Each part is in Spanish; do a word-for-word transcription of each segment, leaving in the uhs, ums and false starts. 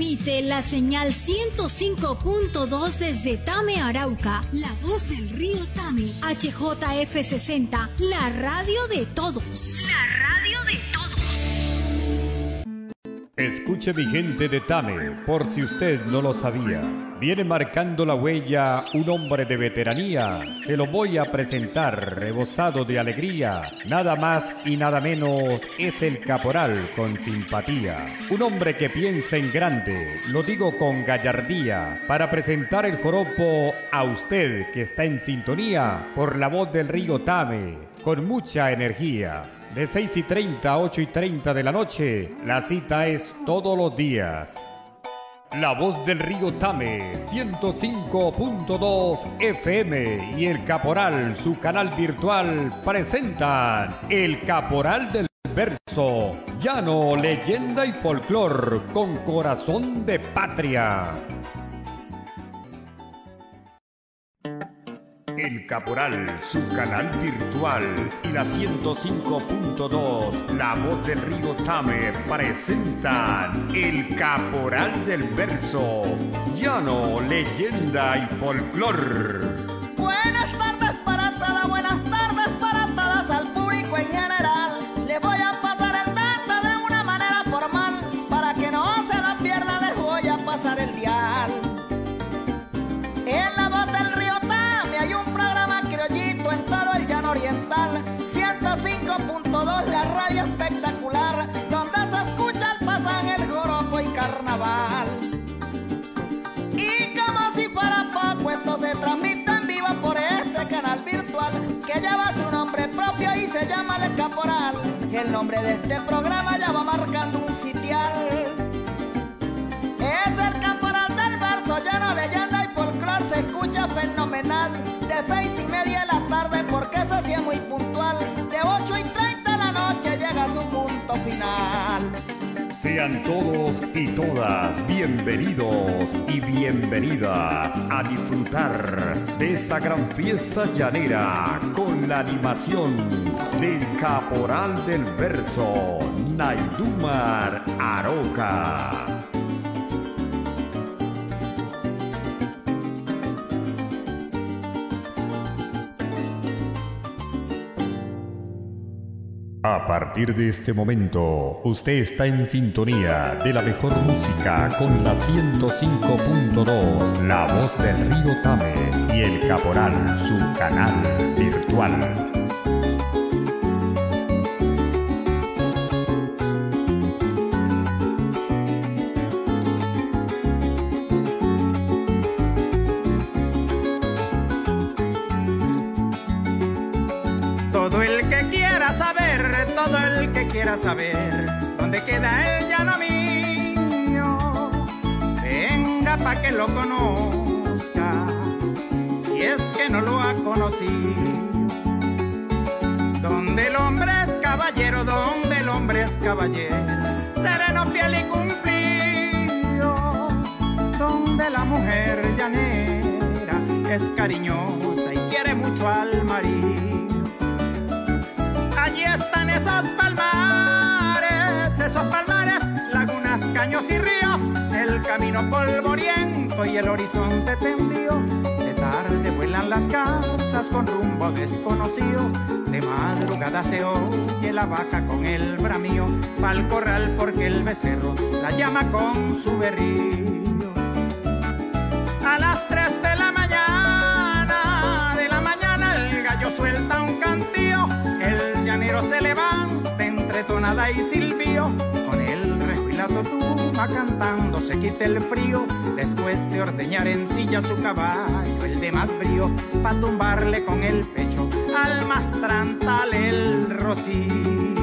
Emite la señal ciento cinco punto dos desde Tame, Arauca. La voz del río Tame. H J F sesenta, la radio de todos. La radio de todos. Escuche mi gente de Tame, por si usted no lo sabía. Viene marcando la huella un hombre de veteranía. Se lo voy a presentar, rebosado de alegría. Nada más y nada menos es el caporal con simpatía. Un hombre que piensa en grande, lo digo con gallardía, para presentar el joropo a usted que está en sintonía por la voz del río Tame, con mucha energía. De seis y treinta a ocho y treinta de la noche, la cita es todos los días. La voz del río Tame, ciento cinco punto dos F M y el Caporal, su canal virtual, presentan El Caporal del Verso, llano, leyenda y folclor, con corazón de patria. El Caporal, su canal virtual y la ciento cinco punto dos, la voz del río Tame, presentan El Caporal del Verso, llano, leyenda y folclor. Buenas tardes para todas, buenas tardes para todas, al público en general. Les voy a pasar el dato de una manera formal, para que no se la pierda les voy a pasar el dial. En la voz del río Tame hay un programa criollito en todo el llano oriental, ciento cinco punto dos, la radio espectacular, donde se escucha el pasaje, el joropo y carnaval. Y como si fuera poco, esto se transmite en vivo por este canal virtual, que lleva su nombre propio y se llama El Caporal. El nombre de este programa ya va marcando un sitial. Es el Caporal del Verso, llano, leyenda y folclor, se escucha fenomenal, de seis y media de la tarde, porque eso sí es muy puntual, de ocho y treinta de la noche llega a su punto final. Sean todos y todas bienvenidos y bienvenidas a disfrutar de esta gran fiesta llanera con la animación del Caporal del Verso, Naidumar Aroca. A partir de este momento, usted está en sintonía de la mejor música con la ciento cinco punto dos, la voz del río Tame y el Caporal, su canal virtual. Todo el que quiera saber, todo el que quiera saber dónde queda el llano mío, venga pa' que lo conozca, si es que no lo ha conocido. Donde el hombre es caballero, donde el hombre es caballero, sereno, fiel y cumplido, donde la mujer llanera es cariñosa y quiere mucho al marido. Allí están esos palmares, esos palmares, lagunas, caños y ríos, el camino polvoriento y el horizonte tendido. De tarde vuelan las casas con rumbo desconocido, de madrugada se oye la vaca con el bramío, pa'l corral porque el becerro la llama con su berrillo. A las tres de la mañana, de la mañana el gallo suelta un cantío, el llanero se levanta entre tonada y silbío, con el rejo y la totuma cantando se quita el frío, después de ordeñar en silla su caballo, el de más brío, pa' tumbarle con el pecho al mastrantal el rocío.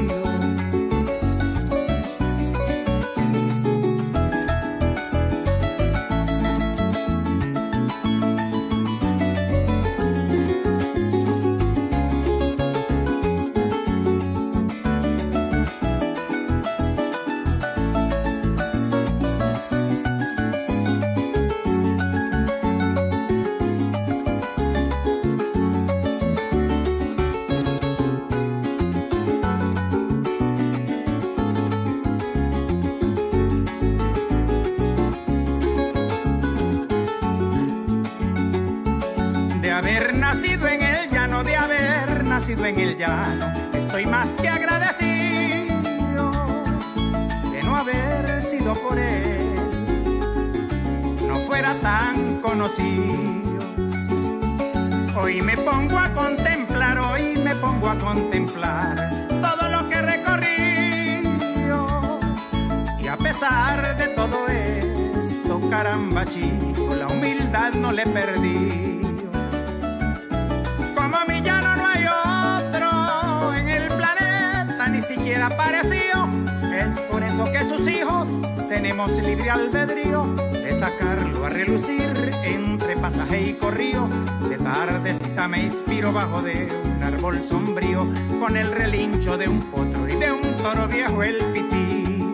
haber nacido en el llano, de haber nacido en el llano, estoy más que agradecido de no haber sido por él, no fuera tan conocido. Hoy me pongo a contemplar, hoy me pongo a contemplar todo lo que he recorrido, y a pesar de todo esto, caramba chico, la humildad no le perdí. Como mi llano no hay otro en el planeta, ni siquiera parecido. Es por eso que sus hijos tenemos libre albedrío de sacarlo a relucir entre pasaje y corrío. De tardecita me inspiro bajo de un árbol sombrío, con el relincho de un potro y de un toro viejo el pitío.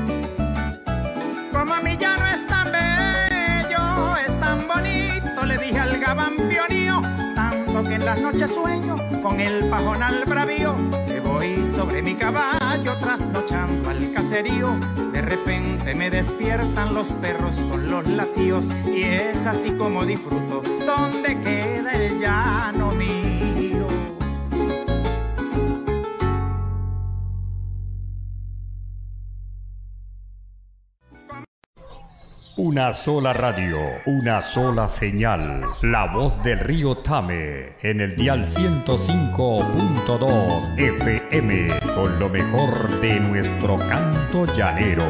Como mi llano es tan bello, es tan bonito, le dije al gabán pionío, tanto que en las noches sueño con el pajón al bravío, que voy sobre mi caballo trasnochando al caserío. De repente me despiertan los perros con los latidos, y es así como disfruto donde queda el llano mío. Una sola radio, una sola señal. La voz del río Tame en el dial ciento cinco punto dos F M, con lo mejor de nuestro canto llanero.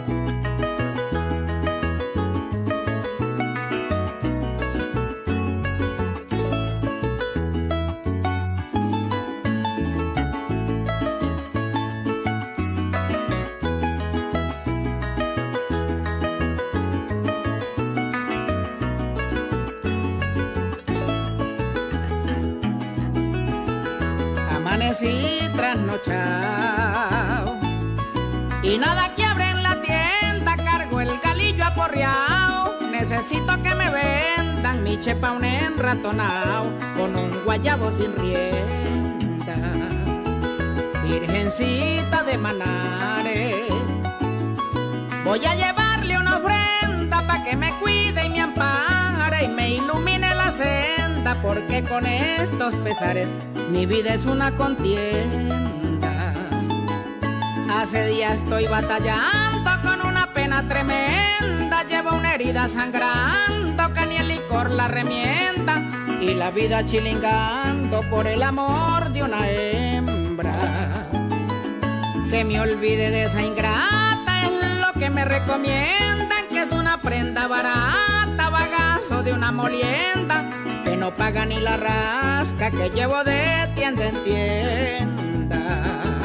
Amanecí trasnochado y nada que abre en la tienda, cargo el galillo aporreado. Necesito que me vendan mi chepa un enratonao con un guayabo sin rienda. Virgencita de Manares, voy a llevarle una ofrenda pa' que me cuide y me ampare y me ilumine la senda, porque con estos pesares mi vida es una contienda. Hace días estoy batallando con una pena tremenda, llevo una herida sangrando que ni el licor la remienda, y la vida chilingando por el amor de una hembra. Que me olvide de esa ingrata es lo que me recomiendan, que es una prenda barata, bagazo de una molienda, que no paga ni la rasca que llevo de tienda en tienda.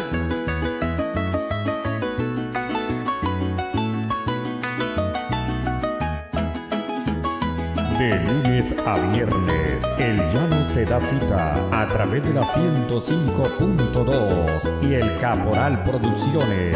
De lunes a viernes, el llano se da cita a través de la ciento cinco punto dos y el Caporal Producciones.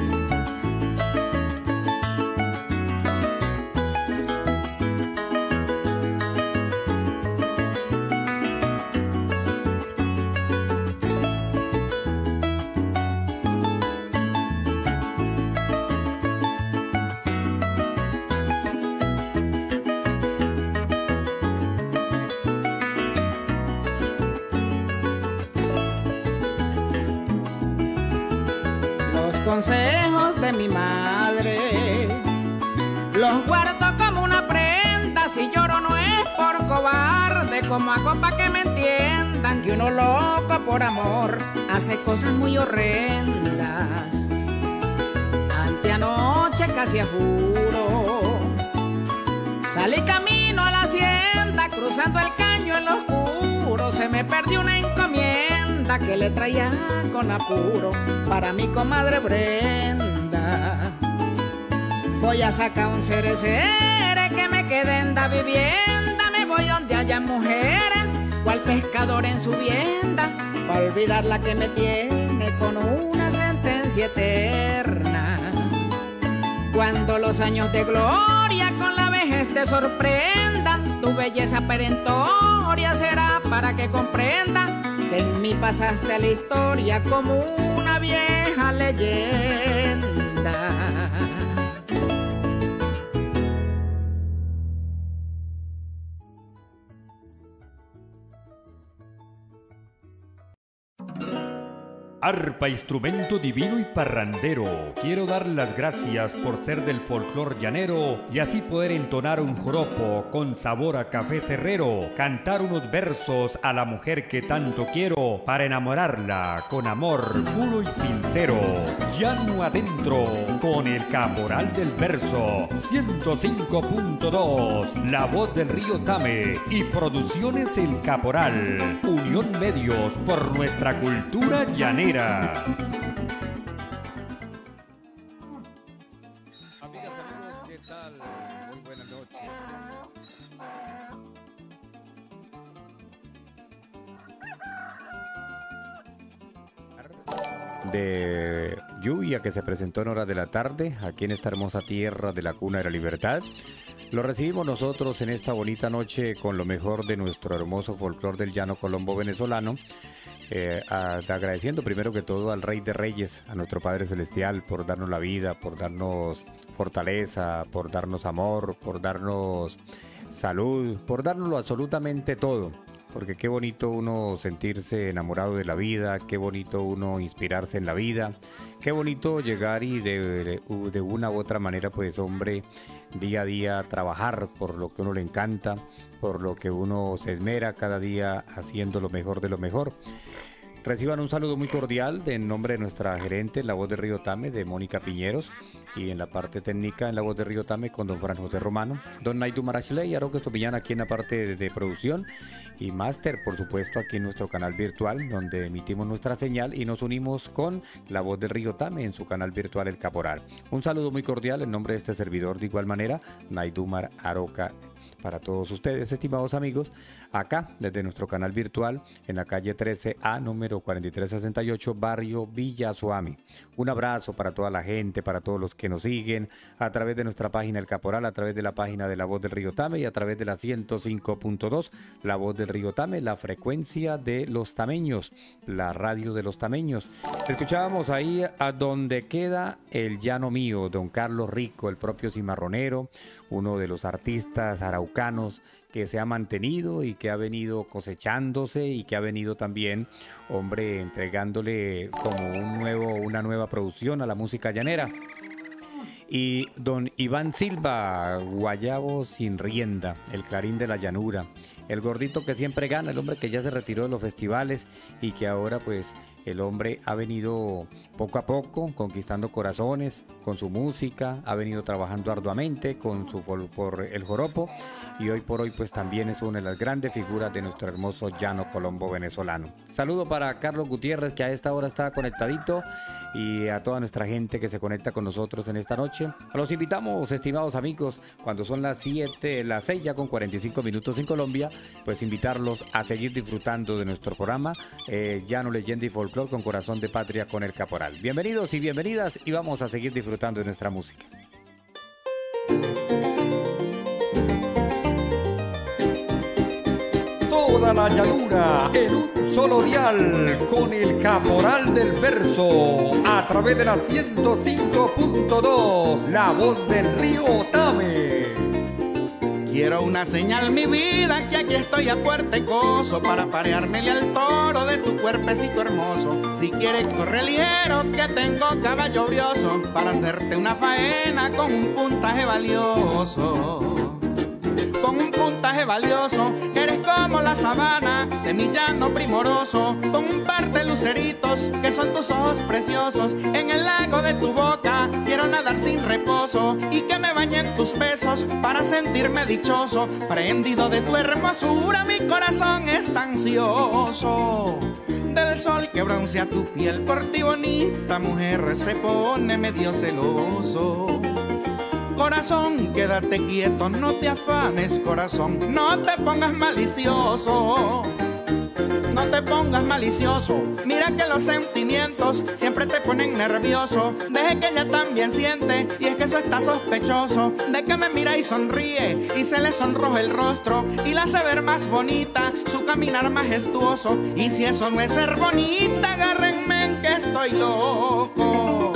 Consejos de mi madre los guardo como una prenda, si lloro no es por cobarde, como hago pa' que me entiendan que uno loco por amor hace cosas muy horrendas. Anteanoche casi a juro salí camino a la hacienda, cruzando el caño en lo oscuro, se me perdió una encomienda que le traía con apuro para mi comadre Brenda. Voy a sacar un cerecere que me quede en la vivienda, me voy donde haya mujeres, cual pescador en su vienda, para olvidar la que me tiene con una sentencia eterna. Cuando los años de gloria con la vejez te sorprendan, tu belleza perentoria será para que comprendas que en mí pasaste a la historia como una vieja leyenda. arpa, instrumento divino y parrandero. Quiero dar las gracias por ser del folclor llanero y así poder entonar un joropo con sabor a café cerrero, cantar unos versos a la mujer que tanto quiero para enamorarla con amor puro y sincero. Llano adentro con el caporal del verso, ciento cinco punto dos, La Voz del Río Tame y Producciones El Caporal, Unión Medios por nuestra cultura llanera. Amigas, amigos, ¿qué tal? Muy buenas noches. De lluvia que se presentó en horas de la tarde aquí en esta hermosa tierra de la cuna de la libertad. Lo recibimos nosotros en esta bonita noche con lo mejor de nuestro hermoso folclor del llano colombo venezolano, eh, a, agradeciendo primero que todo al Rey de Reyes, a nuestro Padre Celestial, por darnos la vida, por darnos fortaleza, por darnos amor, por darnos salud, por darnoslo absolutamente todo. Porque qué bonito uno sentirse enamorado de la vida, qué bonito uno inspirarse en la vida, qué bonito llegar y de, de, de una u otra manera, pues hombre, día a día trabajar por lo que uno le encanta, por lo que uno se esmera cada día haciendo lo mejor de lo mejor. Reciban un saludo muy cordial de, en nombre de nuestra gerente en La Voz de Río Tame, de Mónica Piñeros, y en la parte técnica en La Voz de Río Tame con don Fran José Romano, don Naidu Marachley y Aroque Estomillán aquí en la parte de, de producción y máster, por supuesto, aquí en nuestro canal virtual, donde emitimos nuestra señal y nos unimos con La Voz del Río Tame en su canal virtual El Caporal. Un saludo muy cordial en nombre de este servidor, de igual manera, Naidumar Aroca, para todos ustedes, estimados amigos, acá desde nuestro canal virtual en la calle trece A, número cuarenta y tres sesenta y ocho, barrio Villa Suami. Un abrazo para toda la gente, para todos los que nos siguen a través de nuestra página El Caporal, a través de la página de La Voz del Río Tame y a través de la ciento cinco punto dos, La Voz del Río Tame, la frecuencia de los tameños, la radio de los tameños. Escuchábamos ahí a donde queda el llano mío, don Carlos Rico, el propio cimarronero, uno de los artistas araucanos que se ha mantenido y que ha venido cosechándose y que ha venido también, hombre, entregándole como un nuevo, una nueva producción a la música llanera. Y don Iván Silva, Guayabo sin rienda, el clarín de la llanura, el gordito que siempre gana, el hombre que ya se retiró de los festivales y que ahora pues el hombre ha venido poco a poco conquistando corazones con su música, ha venido trabajando arduamente con su por el joropo y hoy por hoy pues también es una de las grandes figuras de nuestro hermoso llano colombo venezolano. Saludo para Carlos Gutiérrez, que a esta hora está conectadito, y a toda nuestra gente que se conecta con nosotros en esta noche. Los invitamos, estimados amigos, cuando son las siete, las seis ya con cuarenta y cinco minutos en Colombia, pues invitarlos a seguir disfrutando de nuestro programa eh, Llano, Leyenda y Folclor con Corazón de Patria con el Caporal. Bienvenidos y bienvenidas y vamos a seguir disfrutando de nuestra música. Toda la llanura en un solo dial con el Caporal del Verso a través de la ciento cinco punto dos, La Voz del Río Tame. Quiero una señal, mi vida, que aquí estoy a puertecoso para pareármele al toro de tu cuerpecito hermoso. Si quieres correliero, que tengo caballo brioso para hacerte una faena con un puntaje valioso. Con un puntaje valioso, eres como la sabana de mi llano primoroso, con un par de luceritos que son tus ojos preciosos. En el lago de tu boca quiero nadar sin reposo y que me bañen tus besos para sentirme dichoso. Prendido de tu hermosura, mi corazón está ansioso. Del sol que broncea tu piel, por ti bonita mujer se pone medio celoso. Corazón, quédate quieto, no te afanes, corazón, no te pongas malicioso. No te pongas malicioso, mira que los sentimientos siempre te ponen nervioso. Deje que ella también siente, y es que eso está sospechoso. De que me mira y sonríe, y se le sonroja el rostro, y la hace ver más bonita, su caminar majestuoso. Y si eso no es ser bonita, agárrenme en que estoy loco.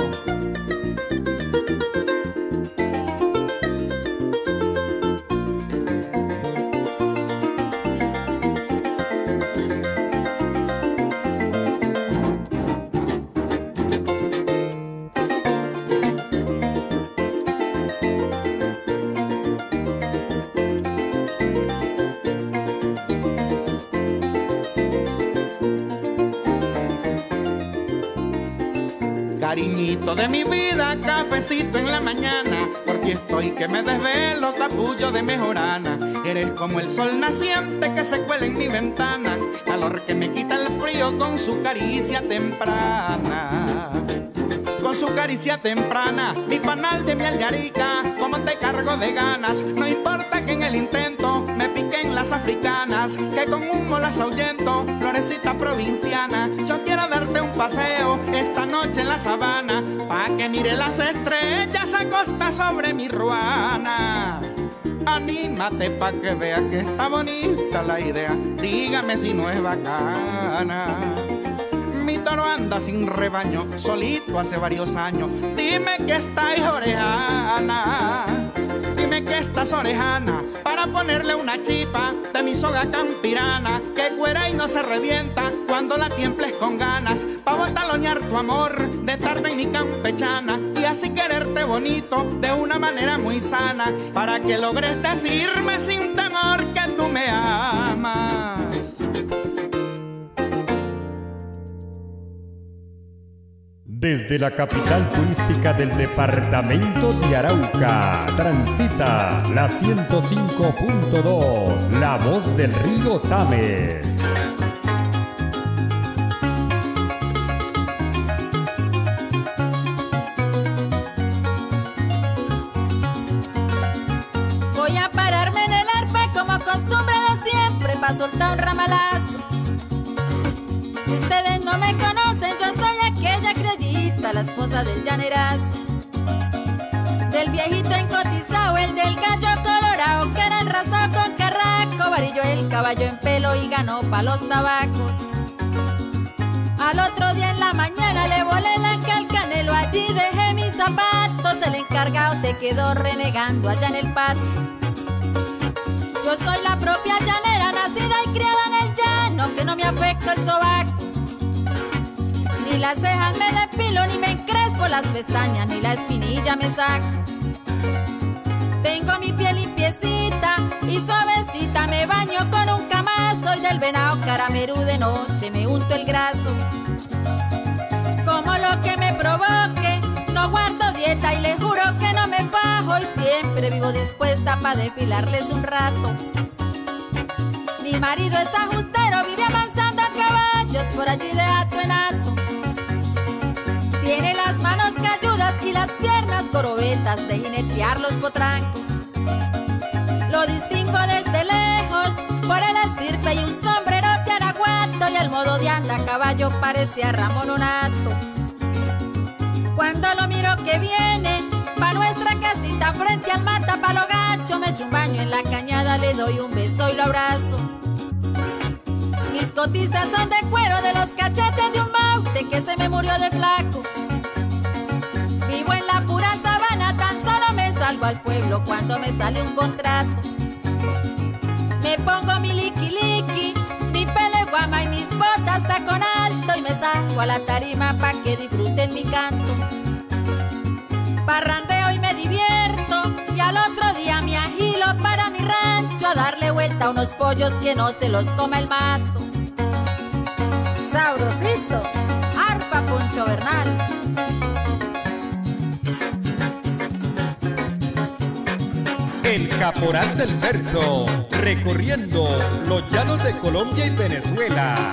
Cariñito de mi vida, cafecito en la mañana, porque estoy que me desvelo, capullo de mejorana. Eres como el sol naciente que se cuela en mi ventana, calor que me quita el frío con su caricia temprana. Con su caricia temprana, mi panal de miel de arica, como te cargo de ganas. No importa que en el intento me piquen las africanas, que con humo las ahuyento, florecita provinciana. Yo quiero darte un paseo esta noche en la sabana, pa' que mire las estrellas a costa sobre mi ruana. Anímate pa' que vea que está bonita la idea, dígame si no es bacana. Mi toro anda sin rebaño, solito hace varios años. Dime que estáis orejana, dime que estás orejana, para ponerle una chipa de mi soga campirana, que cuera y no se revienta cuando la tiemples con ganas, pa' botalonear tu amor de tarde y ni campechana, y así quererte bonito de una manera muy sana, para que logres decirme sin temor que tú me amas. Desde la capital turística del departamento de Arauca, transita la ciento cinco punto dos, La Voz del Río Tame. Voy a pararme en el arpa como costumbre de siempre, pa' soltar un ramalazo. Si ustedes no me conocen, yo soy aquella criollita, la esposa del llanerazo, del viejito encotizado, el del gallo colorado, que era enrasado con carraco, varillo el caballo en pelo y ganó pa' los tabacos. Al otro día en la mañana le volé la calcanelo, allí dejé mis zapatos, el encargado se quedó renegando allá en el patio. Yo soy la propia llanera, nacida y criada en el llano, que no me afecta el sobaco. Ni las cejas me depilo, ni me encrespo las pestañas, ni la espinilla me saco. Tengo mi piel limpiecita y suavecita, me baño con un camazo, y del venado caramerú de noche me unto el graso. Como lo que me provoque, no guardo dieta y les juro que no me fajo, y siempre vivo dispuesta pa' desfilarles un rato. Mi marido es ajustero, vive amansando a caballos por allí de hato en hato. Tiene las manos calludas y las piernas corobetas de jinetear los potrancos. Lo distingo desde lejos por el estirpe y un sombrero de araguato, y el modo de anda a caballo parecía Ramón Onato. Cuando lo miro que viene pa' nuestra casita frente al matapalo gacho, me echo un baño en la cañada, le doy un beso y lo abrazo. Mis cotizas son de cuero, de los cachetes de un maute que se me murió de flaco. Vivo en la pura sabana, tan solo me salgo al pueblo cuando me sale un contrato. Me pongo mi liqui liqui, mi pelo guama y mis botas tacón alto, y me saco a la tarima pa' que disfruten mi canto. Parrandeo y me divierto, y al otro día me agilo para mi rancho a darle vuelta a unos pollos que no se los coma el mato. Sabrosito, arpa Poncho Bernal. El caporal del verso, recorriendo los llanos de Colombia y Venezuela.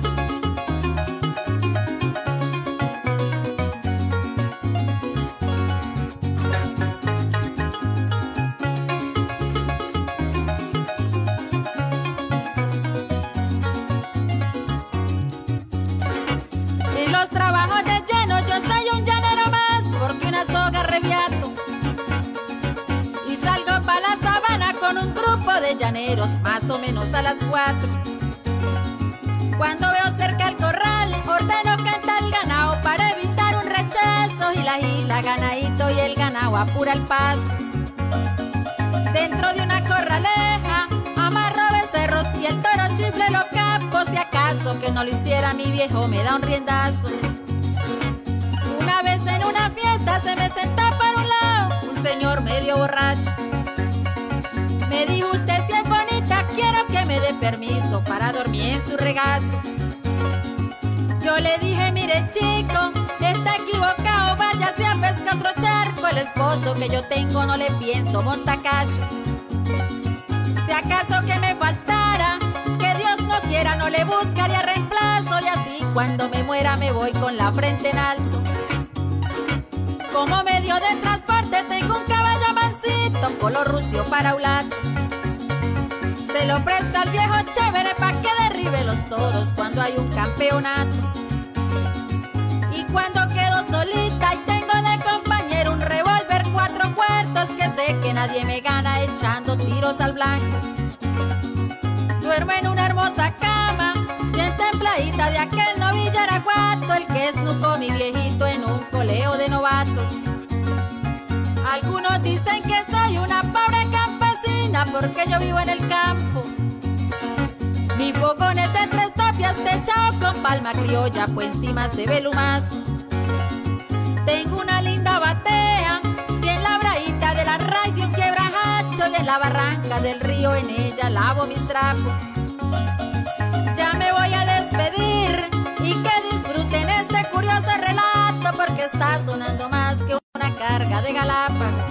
En los trabajos de lleno yo soy un llanero más, porque una soga reviato. Y salgo pa' la sabana con un grupo de llaneros, más o menos a las cuatro. Cuando veo cerca el corral, ordeno canta el ganado para evitar un rechazo, y la gila ganadito y el ganado apura el paso. Dentro de una corraleja amarro becerros y el toro chifle los capos, si acaso que no lo hiciera mi viejo me da un riendazo. Una vez en una fiesta se me sentó por un lado un señor medio borracho. Me dijo: usted si es bonita, quiero que me dé permiso para dormir en su regazo. Yo le dije: mire chico, está equivocado, esposo que yo tengo no le pienso montacacho. Si acaso que me faltara, que Dios no quiera, no le buscaría reemplazo. Y así cuando me muera me voy con la frente en alto. Como medio de transporte tengo un caballo mansito, color rucio para ulato. Se lo presta al viejo chévere pa' que derribe los toros cuando hay un campeonato. Y cuando quedo solita y tengo de compañero un revólver cuatro cuartos, que sé que nadie me gana echando tiros al blanco. Duermo en una hermosa cama, bien templadita de aquel novillo araguato, el que esnucó mi viejito en un coleo de novatos. Algunos dicen que soy una pobre campesina porque yo vivo en el campo. Mi fogón es de tres tapias techado con palma criolla, pues encima se ve el humazo. Tengo una linda batea, bien labradita de la raíz de un quiebrajacho, y en la barranca del río en ella lavo mis trapos. Ya me voy a despedir y que disfruten este curioso relato, porque está sonando más que una carga de Galápagos.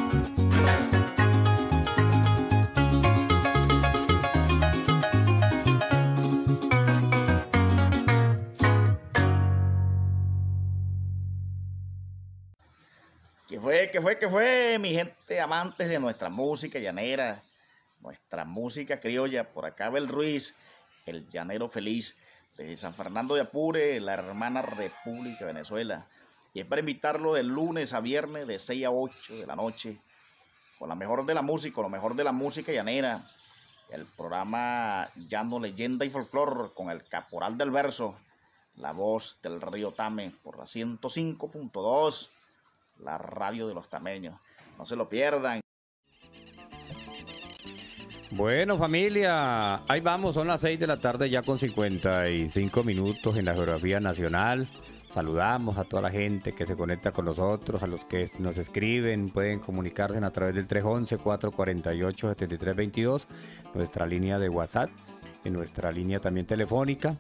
¿Qué fue, qué fue, qué fue, mi gente amantes de nuestra música llanera, nuestra música criolla? Por acá Abel Ruiz, el llanero feliz, desde San Fernando de Apure, la hermana República de Venezuela. Y es para invitarlo de lunes a viernes de seis a ocho de la noche, con la mejor de la música, con lo mejor de la música llanera. El programa Llano, Leyenda y Folclor, con el Caporal del Verso, la voz del río Tame, por la ciento cinco punto dos. La radio de los tameños. No se lo pierdan. Bueno, familia, ahí vamos, son las seis de la tarde ya con cincuenta y cinco minutos en la geografía nacional. Saludamos a toda la gente que se conecta con nosotros, a los que nos escriben, pueden comunicarse a través del tres once, cuatro cuatro ocho, siete tres dos dos, nuestra línea de WhatsApp, en nuestra línea también telefónica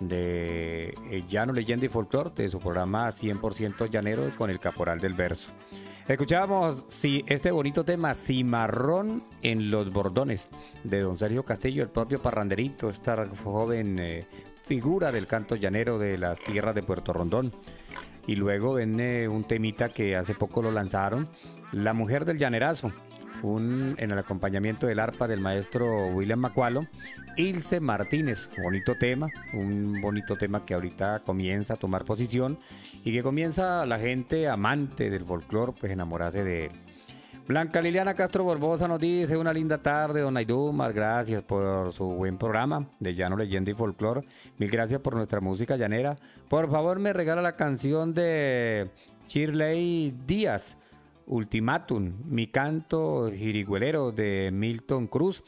de Llano, Leyenda y Folclor, de su programa cien por ciento llanero con el Caporal del Verso. Escuchábamos sí, este bonito tema, Cimarrón en los Bordones, de don Sergio Castillo, el propio parranderito, esta joven eh, figura del canto llanero de las tierras de Puerto Rondón. Y luego viene un temita que hace poco lo lanzaron, La Mujer del Llanerazo, un, en el acompañamiento del arpa del maestro William Macualo, Ilse Martínez. Bonito tema, un bonito tema que ahorita comienza a tomar posición y que comienza la gente amante del folclore pues enamorarse de él. Blanca Liliana Castro Borbosa nos dice: una linda tarde, don Aidumar, gracias por su buen programa de Llano, Leyenda y Folclor. Mil gracias por nuestra música llanera. Por favor, me regala la canción de Shirley Díaz, Ultimátum, Mi Canto Jirigüelero, de Milton Cruz,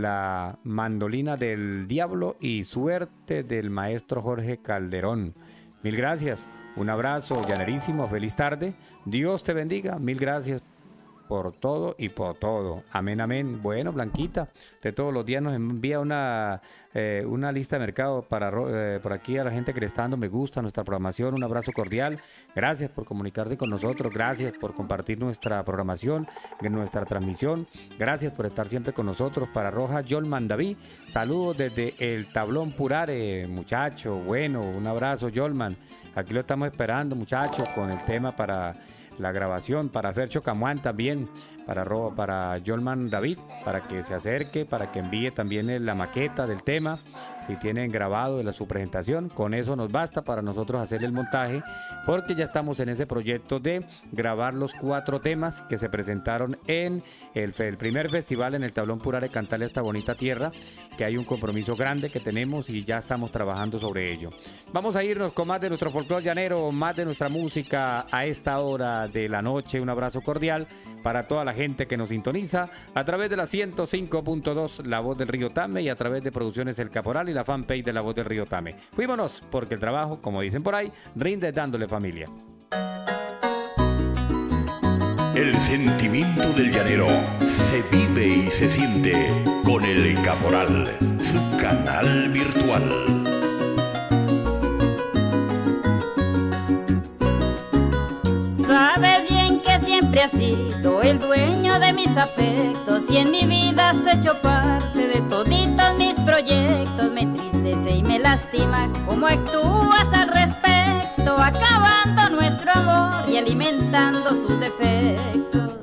La Mandolina del Diablo y Suerte, del maestro Jorge Calderón. Mil gracias, un abrazo llanerísimo, feliz tarde, Dios te bendiga, mil gracias por todo y por todo. Amén, amén. Bueno, Blanquita, de todos los días nos envía una, eh, una lista de mercado para eh, por aquí a la gente que le está dando me gusta a nuestra programación. Un abrazo cordial. Gracias por comunicarse con nosotros. Gracias por compartir nuestra programación, nuestra transmisión. Gracias por estar siempre con nosotros. Para Roja Yolman David, saludos desde el Tablón Purare, muchacho. Bueno, un abrazo, Yolman. Aquí lo estamos esperando, muchachos, con el tema para la grabación, para Fercho Camuán también, para, para Yolman David, para que se acerque, para que envíe también la maqueta del tema, si tienen grabado de la, su presentación. Con eso nos basta para nosotros hacer el montaje, porque ya estamos en ese proyecto de grabar los cuatro temas que se presentaron en el, el primer festival en el Tablón Purare, Cantarle a esta bonita tierra, que hay un compromiso grande que tenemos y ya estamos trabajando sobre ello. Vamos a irnos con más de nuestro folclor llanero, más de nuestra música a esta hora de la noche. Un abrazo cordial para toda la gente que nos sintoniza a través de la ciento cinco punto dos La Voz del Río Tame y a través de Producciones El Caporal y la fanpage de La Voz del Río Tame. Fuímonos, porque el trabajo, como dicen por ahí, rinde dándole familia. El sentimiento del llanero se vive y se siente con El Caporal, su canal virtual. Sabe bien que siempre ha sido el dueño de mis afectos y en mi vida has hecho parte de toditos mis proyectos. Me entristece y me lastima cómo actúas al respecto, acabando nuestro amor y alimentando tus defectos.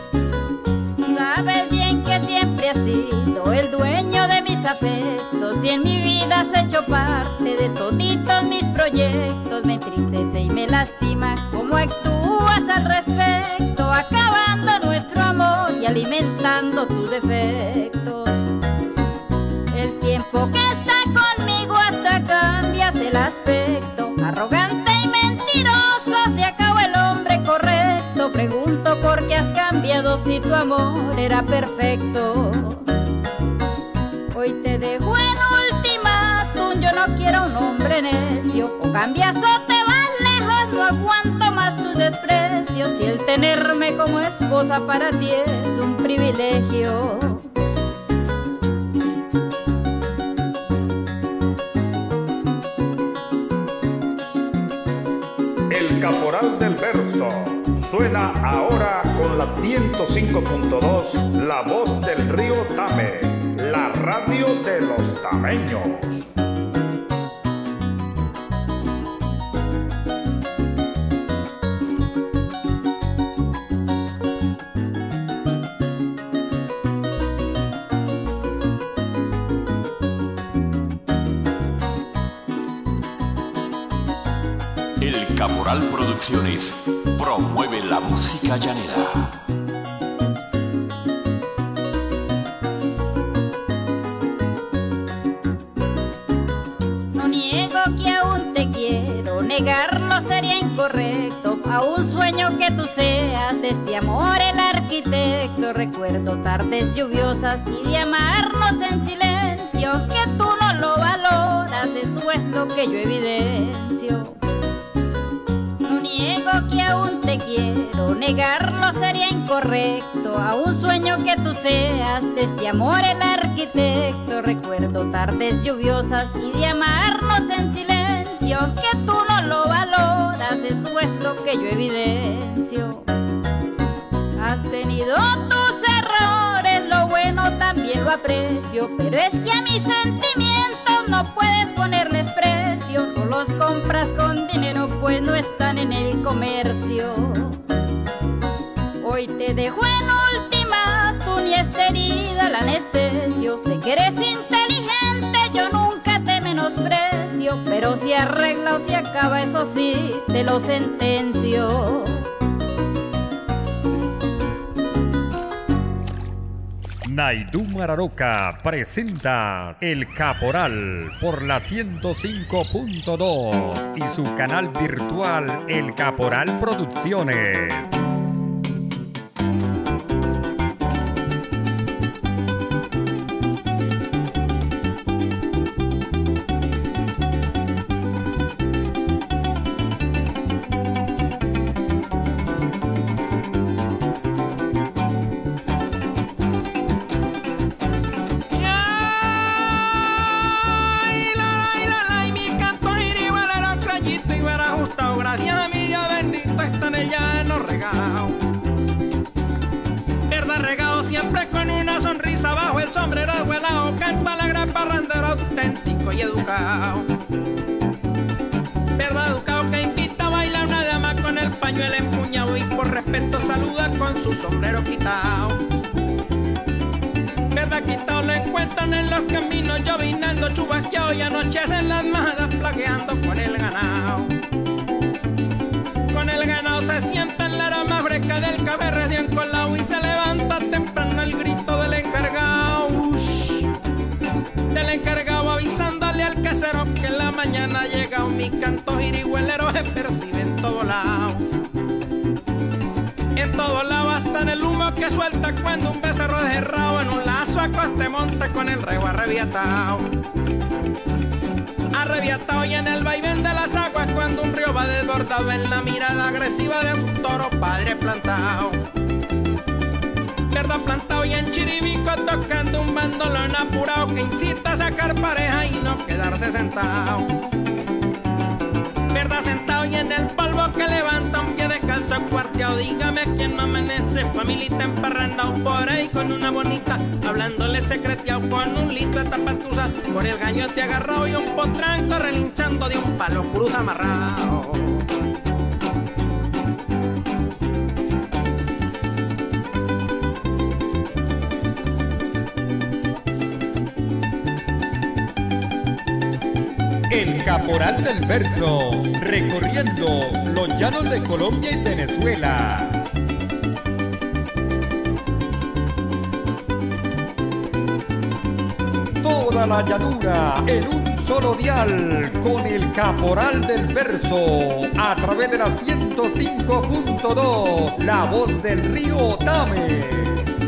Sabes bien que siempre has sido el dueño de mis afectos y en mi vida has hecho parte de toditos mis proyectos. Me entristece y me lastima cómo actúas al respecto, acabando nuestro amor y alimentando tus defectos. El tiempo que está conmigo hasta cambias el aspecto, arrogante y mentiroso, se acabó el hombre correcto. Pregunto por qué has cambiado si tu amor era perfecto. Hoy te dejo en ultimátum, yo no quiero un hombre necio. O cambias o te vas lejos, no aguanto más tus desprecios. Y el tenerme como esposa para ti es un privilegio. El Caporal del Verso suena ahora con la ciento cinco punto dos, La Voz del Río Tame, la radio de los tameños. El Caporal Producciones promueve la música llanera. No niego que aún te quiero, negarlo sería incorrecto. A un sueño que tú seas de este amor el arquitecto. Recuerdo tardes lluviosas y de amarnos en silencio, que tú no lo valoras, eso es lo que yo evidencio. Que aún te quiero, negarlo sería incorrecto. A un sueño que tú seas de este amor el arquitecto. Recuerdo tardes lluviosas y de amarnos en silencio, que tú no lo valoras, eso es lo que yo evidencio. Has tenido tus errores, lo bueno también lo aprecio, pero es que a mis sentimientos no puedes ponerles precio. No los compras con dinero, pues no están en el comercio. Hoy te dejo en ultimátum y esta herida la anestesio. Sé que eres inteligente, yo nunca te menosprecio, pero si arregla o si acaba, eso sí, te lo sentencio. Naidú Mararoca presenta El Caporal por la ciento cinco punto dos y su canal virtual El Caporal Producciones. Siempre con una sonrisa bajo el sombrero abuelao, canta la gran parrandera auténtico y educado. Verdad educado que invita a bailar una dama con el pañuelo empuñado y por respeto saluda con su sombrero quitado. Verdad quitado lo encuentran en los caminos llovinando, chubasqueado y anochecen las majadas plagueando con el ganado. Con el ganado se sienta en la aroma fresca del café recién colado y se levanta temprano el grito del encargado. Ush, del encargado avisándole al quesero que en la mañana llega mi canto jirigüelero se percibe en todo lado. En todo lado hasta en el humo que suelta cuando un becerro desherrado en un lazo a coste monta con el rego arrebiatado. Arrebiatado y en el vaivén de las aguas cuando un río va desbordado en la mirada agresiva de un toro padre plantado. Verdad plantado y en Chiribico tocando un bandolón apurado que incita a sacar pareja y no quedarse sentado. Verdad sentado y en el polvo que levanta un pie descalzo piso cuarteado, dígame quién no amanece, familita emparrandao por ahí con una bonita, hablándole secreteado con un litro de tapatusa, por el gañote agarrado y un potranco relinchando de un palo cruz amarrado. El Caporal del Verso, recorriendo los llanos de Colombia y Venezuela. Toda la llanura en un solo dial con el Caporal del Verso a través de la ciento cinco punto dos, la voz del río Tame.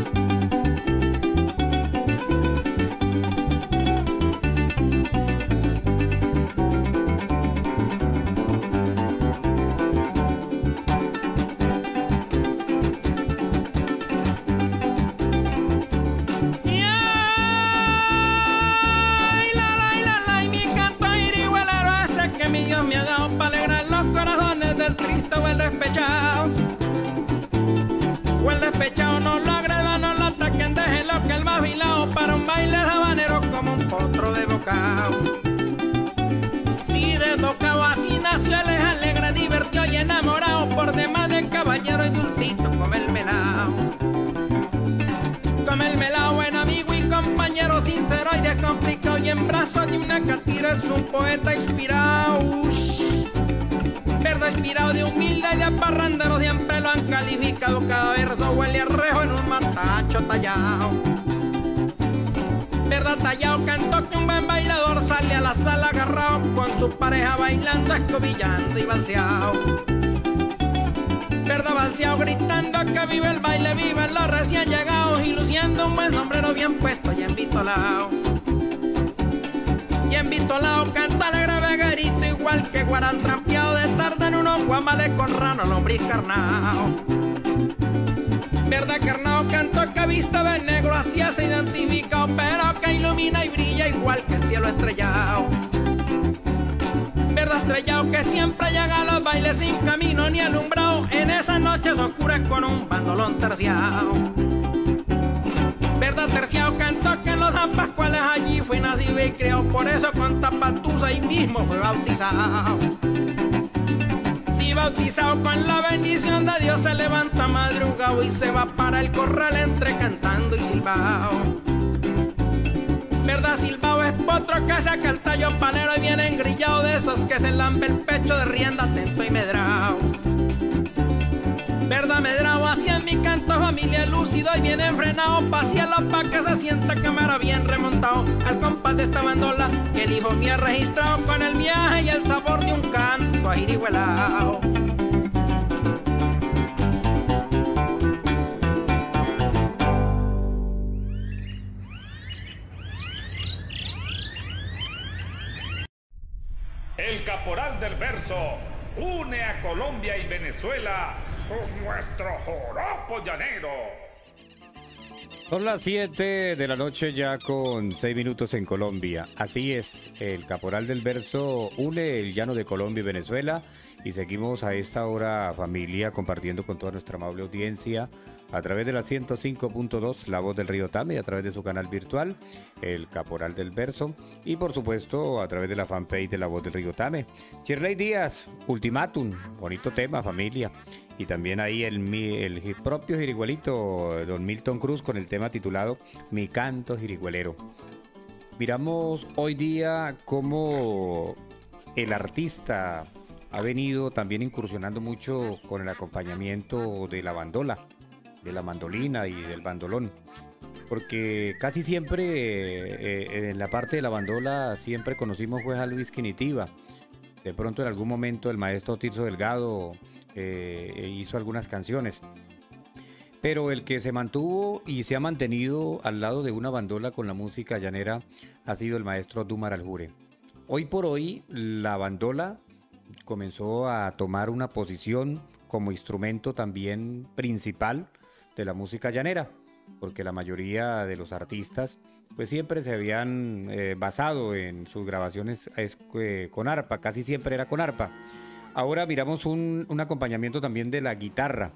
O el despechado no lo agreda, no lo ataquen, déjenlo que el más vilao para un baile habanero como un potro de bocao. Si de bocao así nació, él es alegre, divertido y enamorado, por demás de caballero y dulcito como el melao. Como el melao, buen amigo y compañero, sincero y descomplicado, y en brazos de una catira es un poeta inspirado. Verdad inspirado de humilde y de parrandero, siempre lo han calificado, cada verso huele a rejo en un matacho tallado. Verdad tallado, cantó que un buen bailador sale a la sala agarrado, con su pareja bailando, escobillando y balseado. Verdad balseado, gritando que vive el baile, viven los recién llegados, y luciendo un buen sombrero bien puesto y envitolado. Y envitolado canta alegre veguerito, igual que guarán trampeado, de tarde en unos guamales con rano, lombriz carnao. Verdad carnao cantó que vista de negro, así se identifica, pero que ilumina y brilla igual que el cielo estrellado. Verdad estrellado que siempre llega a los bailes sin camino ni alumbrado, en esas noches oscuras con un bandolón terciado. Verdad terciado cantó que en los San Pascuales allí fue nacido y criado, por eso con tapatusa ahí mismo fue bautizado. Si bautizado con la bendición de Dios, se levanta madrugado y se va para el corral entre cantando y silbao. Verdad silbao es potro que saca el tallo panero y viene engrillado, de esos que se lambe el pecho de rienda atento y medrao. Verdad medrao, así en mi canto familia lúcido y bien enfrenado, pa' cielo pa' que se sienta cámara bien remontado, al compás de esta bandola que el hijo me ha registrado, con el viaje y el sabor de un canto ajirigüelao. El Caporal del Verso une a Colombia y Venezuela con nuestro joropo llanero. Son las siete de la noche ya con seis minutos en Colombia. Así es, el Caporal del Verso une el llano de Colombia y Venezuela, y seguimos a esta hora, familia, compartiendo con toda nuestra amable audiencia a través de la ciento cinco punto dos, La Voz del Río Tame, a través de su canal virtual, El Caporal del Verso, y por supuesto a través de la fanpage de La Voz del Río Tame. Shirley Díaz, Ultimátum, bonito tema, familia. Y también ahí el, el propio jiriguelito, don Milton Cruz, con el tema titulado Mi Canto Jiriguelero. Miramos hoy día cómo el artista ha venido también incursionando mucho con el acompañamiento de la bandola, de la mandolina y del bandolón, porque casi siempre eh, en la parte de la bandola siempre conocimos fue a Luis Quinitiva. De pronto en algún momento el maestro Tirso Delgado eh, hizo algunas canciones, pero el que se mantuvo y se ha mantenido al lado de una bandola con la música llanera ha sido el maestro Dumar Aljure. Hoy por hoy la bandola comenzó a tomar una posición como instrumento también principal de la música llanera, porque la mayoría de los artistas pues siempre se habían eh, basado en sus grabaciones eh, con arpa, casi siempre era con arpa. ahora miramos un, un acompañamiento también de la guitarra,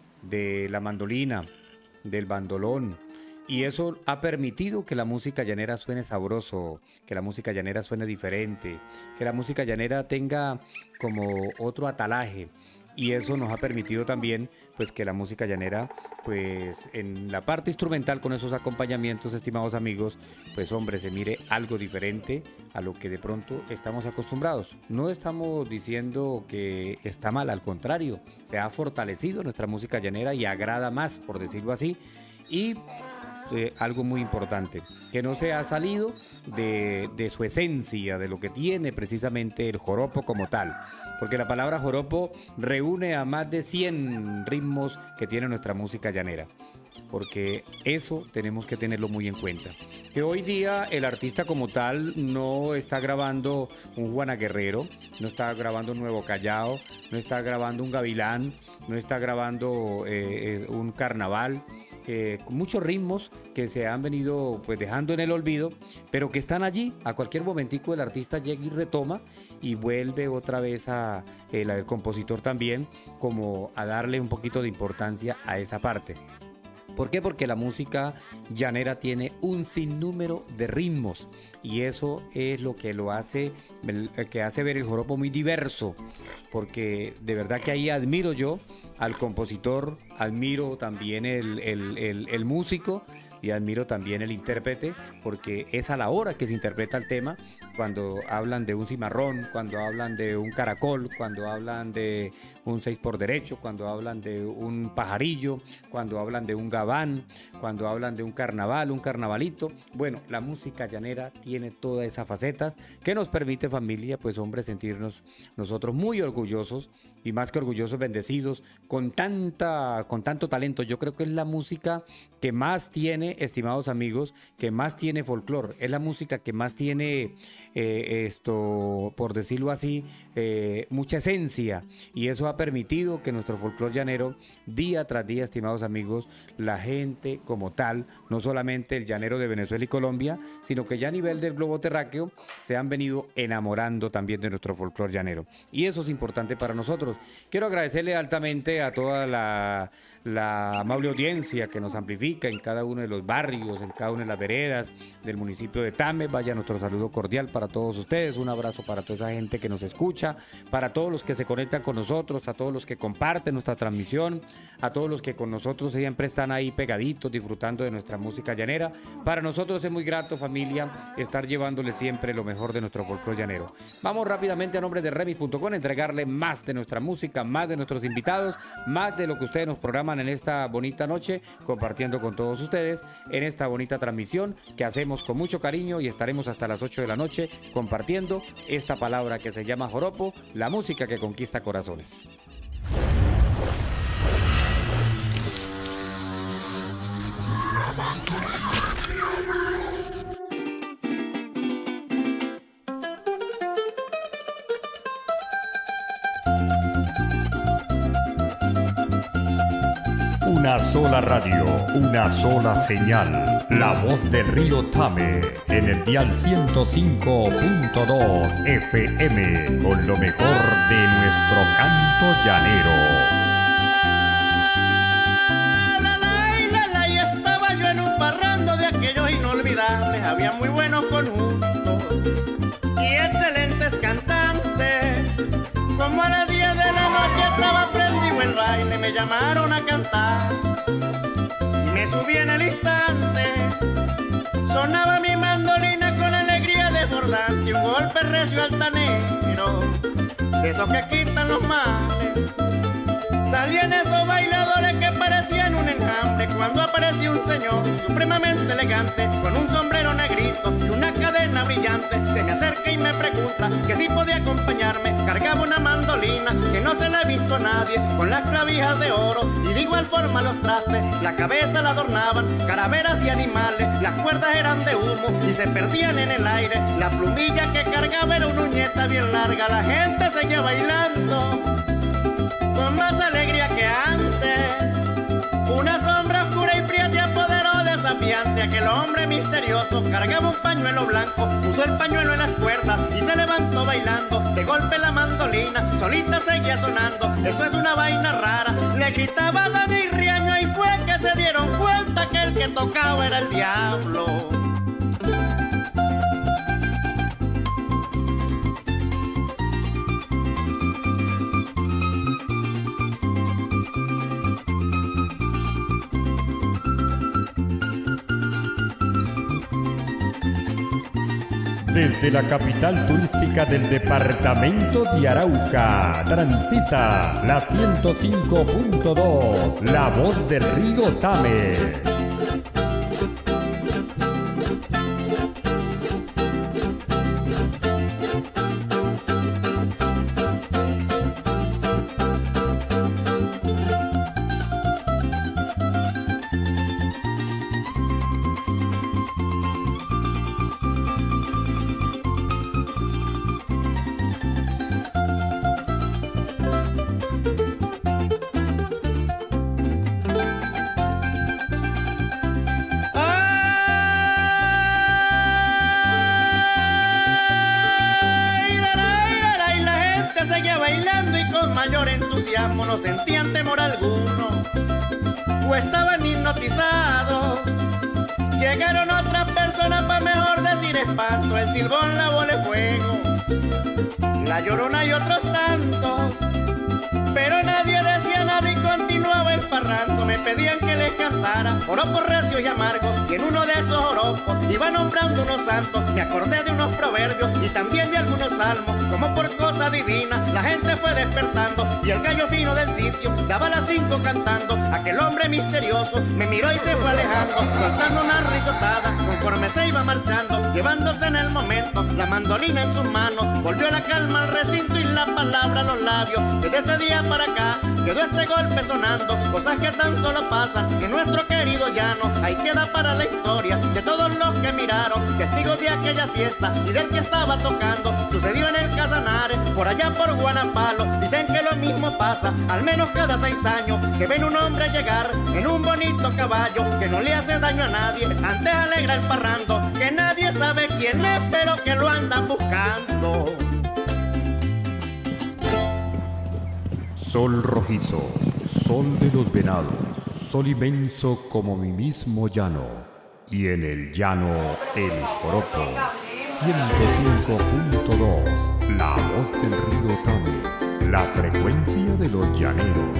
de la mandolina, del bandolón. Y eso ha permitido que la música llanera suene sabroso, que la música llanera suene diferente, que la música llanera tenga como otro atalaje. Y eso nos ha permitido también pues que la música llanera, pues en la parte instrumental con esos acompañamientos, estimados amigos, pues hombre, se mire algo diferente a lo que de pronto estamos acostumbrados. No estamos diciendo que está mal, al contrario, se ha fortalecido nuestra música llanera y agrada más, por decirlo así. Y Eh, algo muy importante, que no se ha salido de, de su esencia, de lo que tiene precisamente el joropo como tal, porque la palabra joropo reúne a más de cien ritmos que tiene nuestra música llanera, porque eso tenemos que tenerlo muy en cuenta, que hoy día el artista como tal no está grabando un Juana Guerrero, no está grabando un Nuevo Callao, no está grabando un Gavilán, no está grabando eh, un Carnaval, Eh, con muchos ritmos que se han venido pues dejando en el olvido, pero que están allí. A cualquier momentico el artista llega y retoma y vuelve otra vez a el, el compositor también como a darle un poquito de importancia a esa parte. ¿Por qué? Porque la música llanera tiene un sinnúmero de ritmos y eso es lo que lo hace, que hace ver el joropo muy diverso, porque de verdad que ahí admiro yo al compositor, admiro también el, el, el, el músico y admiro también el intérprete, porque es a la hora que se interpreta el tema, cuando hablan de un cimarrón, cuando hablan de un caracol, cuando hablan de un seis por derecho, cuando hablan de un pajarillo, cuando hablan de un gabán, cuando hablan de un carnaval, un carnavalito. Bueno, la música llanera tiene todas esas facetas que nos permite, familia, pues hombre, sentirnos nosotros muy orgullosos y más que orgullosos, bendecidos con tanta, con tanto talento. Yo creo que es la música que más tiene, estimados amigos, que más tiene folclor, es la música que más tiene eh, esto, por decirlo así, eh, mucha esencia, y eso ha permitido que nuestro folclor llanero, día tras día, estimados amigos, la gente como tal, no solamente el llanero de Venezuela y Colombia, sino que ya a nivel del globo terráqueo se han venido enamorando también de nuestro folclor llanero, y eso es importante para nosotros. Quiero agradecerle altamente a toda la, la amable audiencia que nos amplifica en cada uno de los barrios, en cada una de las veredas del municipio de Tame. Vaya nuestro saludo cordial para todos ustedes, un abrazo para toda esa gente que nos escucha, para todos los que se conectan con nosotros, a todos los que comparten nuestra transmisión, a todos los que con nosotros siempre están ahí pegaditos disfrutando de nuestra música llanera. Para nosotros es muy grato, familia, estar llevándole siempre lo mejor de nuestro folclor llanero. Vamos rápidamente a nombre de remis punto com a entregarle más de nuestra música, más de nuestros invitados, más de lo que ustedes nos programan en esta bonita noche, compartiendo con todos ustedes en esta bonita transmisión que hacemos con mucho cariño, y estaremos hasta las ocho de la noche compartiendo esta palabra que se llama joropo, la música que conquista corazones. Una sola radio, una sola señal. La voz del río Tame en el dial ciento cinco punto dos F M con lo mejor de nuestro canto llanero. La la y la la y estaba yo en un parrando de aquellos inolvidables. Había muy buenos conjuntos y excelentes cantantes. Como a las diez de la noche estaba prendido el baile, me llamaron a cantar. Me subí en el instante, sonaba mi mandolina con alegría desbordante, un golpe recio altanero, de esos que quitan los males. Salían esos bailadores que parecían un enjambre, cuando apareció un señor supremamente elegante, con un sombrero negrito y una cadena brillante. Se me acerca y me pregunta que si podía acompañarme. Cargaba una mandolina que no se la ha visto a nadie, con las clavijas de oro y de igual forma los trastes. La cabeza la adornaban calaveras de animales, las cuerdas eran de humo y se perdían en el aire. La plumilla que cargaba era una uñeta bien larga. La gente seguía bailando con más alegría que antes. Una sombra oscura y fría se apoderó de esa fiesta. radiante, aquel hombre misterioso cargaba un pañuelo blanco, puso el pañuelo en las cuerdas y se levantó bailando. De golpe la mandolina solita seguía sonando, eso es una vaina rara, le gritaba Dani Riaño y fue que se dieron cuenta que el que tocaba era el diablo. Desde la capital turística del departamento de Arauca, transita la ciento cinco punto dos, La Voz del Río Tame. No sentían temor alguno o estaban hipnotizados. Llegaron otras personas para mejor decir espanto, el silbón, la bola de fuego, la llorona y otros tantos, pero nadie decía nada y continuaba el parrando. Me pedían que les cantara oropos recios y amargos, y en uno de esos oropos iba nombrando unos santos. Me acordé de unos proverbios y también de algunos salmos, como por cosa divina la gente fue despertando y el gallo fino del sitio daba las cinco cantando. Aquel hombre misterioso me miró y se fue alejando, soltando una risotada conforme se iba marchando, llevándose en el momento la mandolina en sus manos. Volvió la calma al recinto y la palabra a los labios. Desde ese día para acá quedó este golpe sonando, cosas que tan solo pasan en nuestro querido llano. Ahí queda para la historia de todos los que miraron, testigos de aquella fiesta y del que estaba tocando. Sucedió en el Casanare, por allá por Guanapalo. Dicen que lo mismo pasa al menos cada seis años, que ven un hombre llegar en un bonito caballo que no le hace daño a nadie, antes alegra el parrando, que nadie sabe quién es pero que lo andan buscando. Sol rojizo, sol de los venados, sol inmenso como mi mismo llano, y en el llano el joropo. ciento cinco punto dos, La Voz del Río Tame, la frecuencia de los llaneros.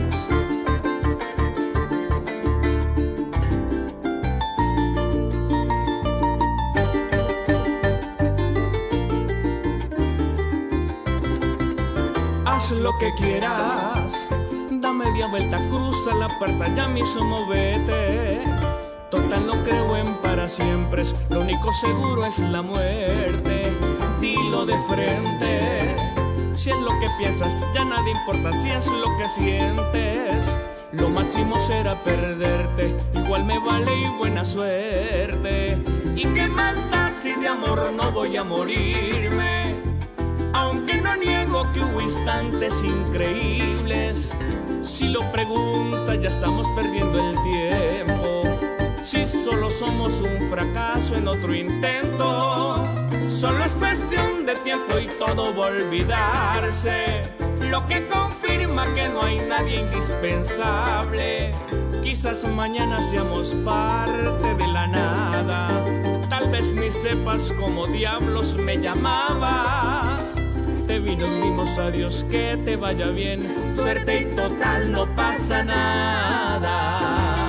Haz lo que quieras, da media vuelta, cruza la puerta, ya mismo vete. Total no creo en para siempre, lo único seguro es la muerte. Dilo de frente, si es lo que piensas, ya nada importa si es lo que sientes. Lo máximo será perderte, igual me vale y buena suerte. ¿Y qué más da si de amor no voy a morirme? Aunque no niego que hubo instantes increíbles. Si lo preguntas ya estamos perdiendo el tiempo. Si solo somos un fracaso en otro intento, solo es cuestión de tiempo y todo va a olvidarse. Lo que confirma que no hay nadie indispensable. Quizás mañana seamos parte de la nada. Tal vez ni sepas cómo diablos me llamabas. Te vi, nos vimos, adiós, que te vaya bien. Suerte y total, no pasa nada.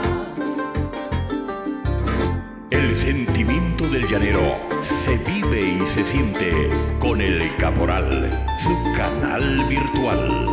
El sentimiento del llanero se vive y se siente con el Caporal, su canal virtual.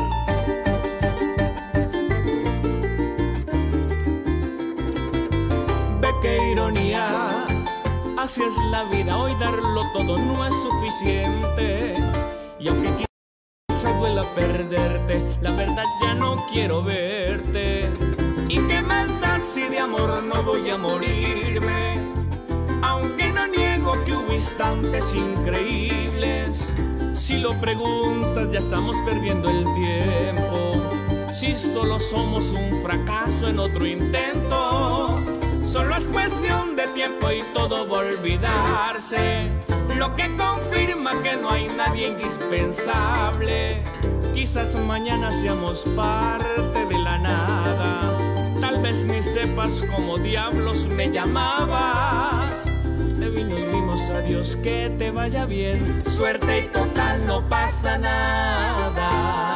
Ve qué ironía, así es la vida, hoy darlo todo no es suficiente. Y aunque quizás duela perderte, la verdad ya no quiero verte. ¿Y qué más da si de amor no voy a morirme? Aunque no niego que hubo instantes increíbles. Si lo preguntas ya estamos perdiendo el tiempo. Si solo somos un fracaso en otro intento, solo es cuestión tiempo y todo va a olvidarse, lo que confirma que no hay nadie indispensable. Quizás mañana seamos parte de la nada, tal vez ni sepas cómo diablos me llamabas. De vino y vimos, adiós, que te vaya bien, suerte y total, no pasa nada.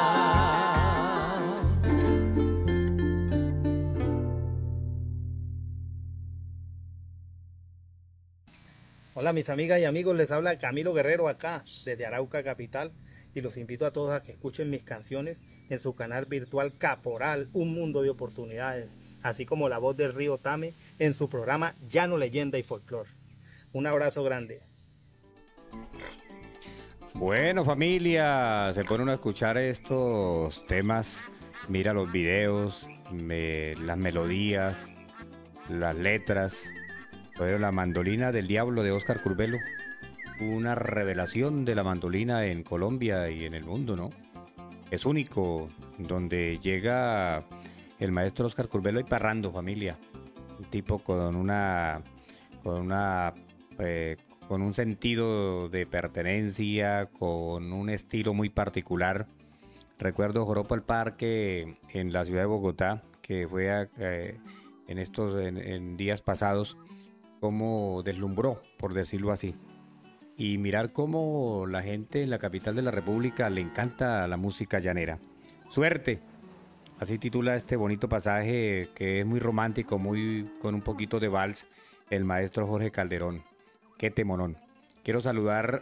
Hola mis amigas y amigos, les habla Camilo Guerrero acá desde Arauca Capital y los invito a todos a que escuchen mis canciones en su canal virtual Caporal, un mundo de oportunidades, así como La Voz del Río Tame en su programa Llano, Leyenda y Folclor. Un abrazo grande. Bueno, familia, se ponen a escuchar estos temas, mira los videos, me, las melodías, las letras. Pero la mandolina del diablo de Óscar Curbelo, una revelación de la mandolina en Colombia y en el mundo, ¿no? Es único, donde llega el maestro Óscar Curbelo y parrando, familia. Un tipo con una, con una, eh, con un sentido de pertenencia, con un estilo muy particular. Recuerdo Joropo al Parque en la ciudad de Bogotá, que fue a, eh, en estos, en, en días pasados, cómo deslumbró, por decirlo así. Y mirar cómo la gente en la capital de la República le encanta la música llanera. Suerte, así titula este bonito pasaje que es muy romántico, muy con un poquito de vals, el maestro Jorge Calderón. Qué temonón. Quiero saludar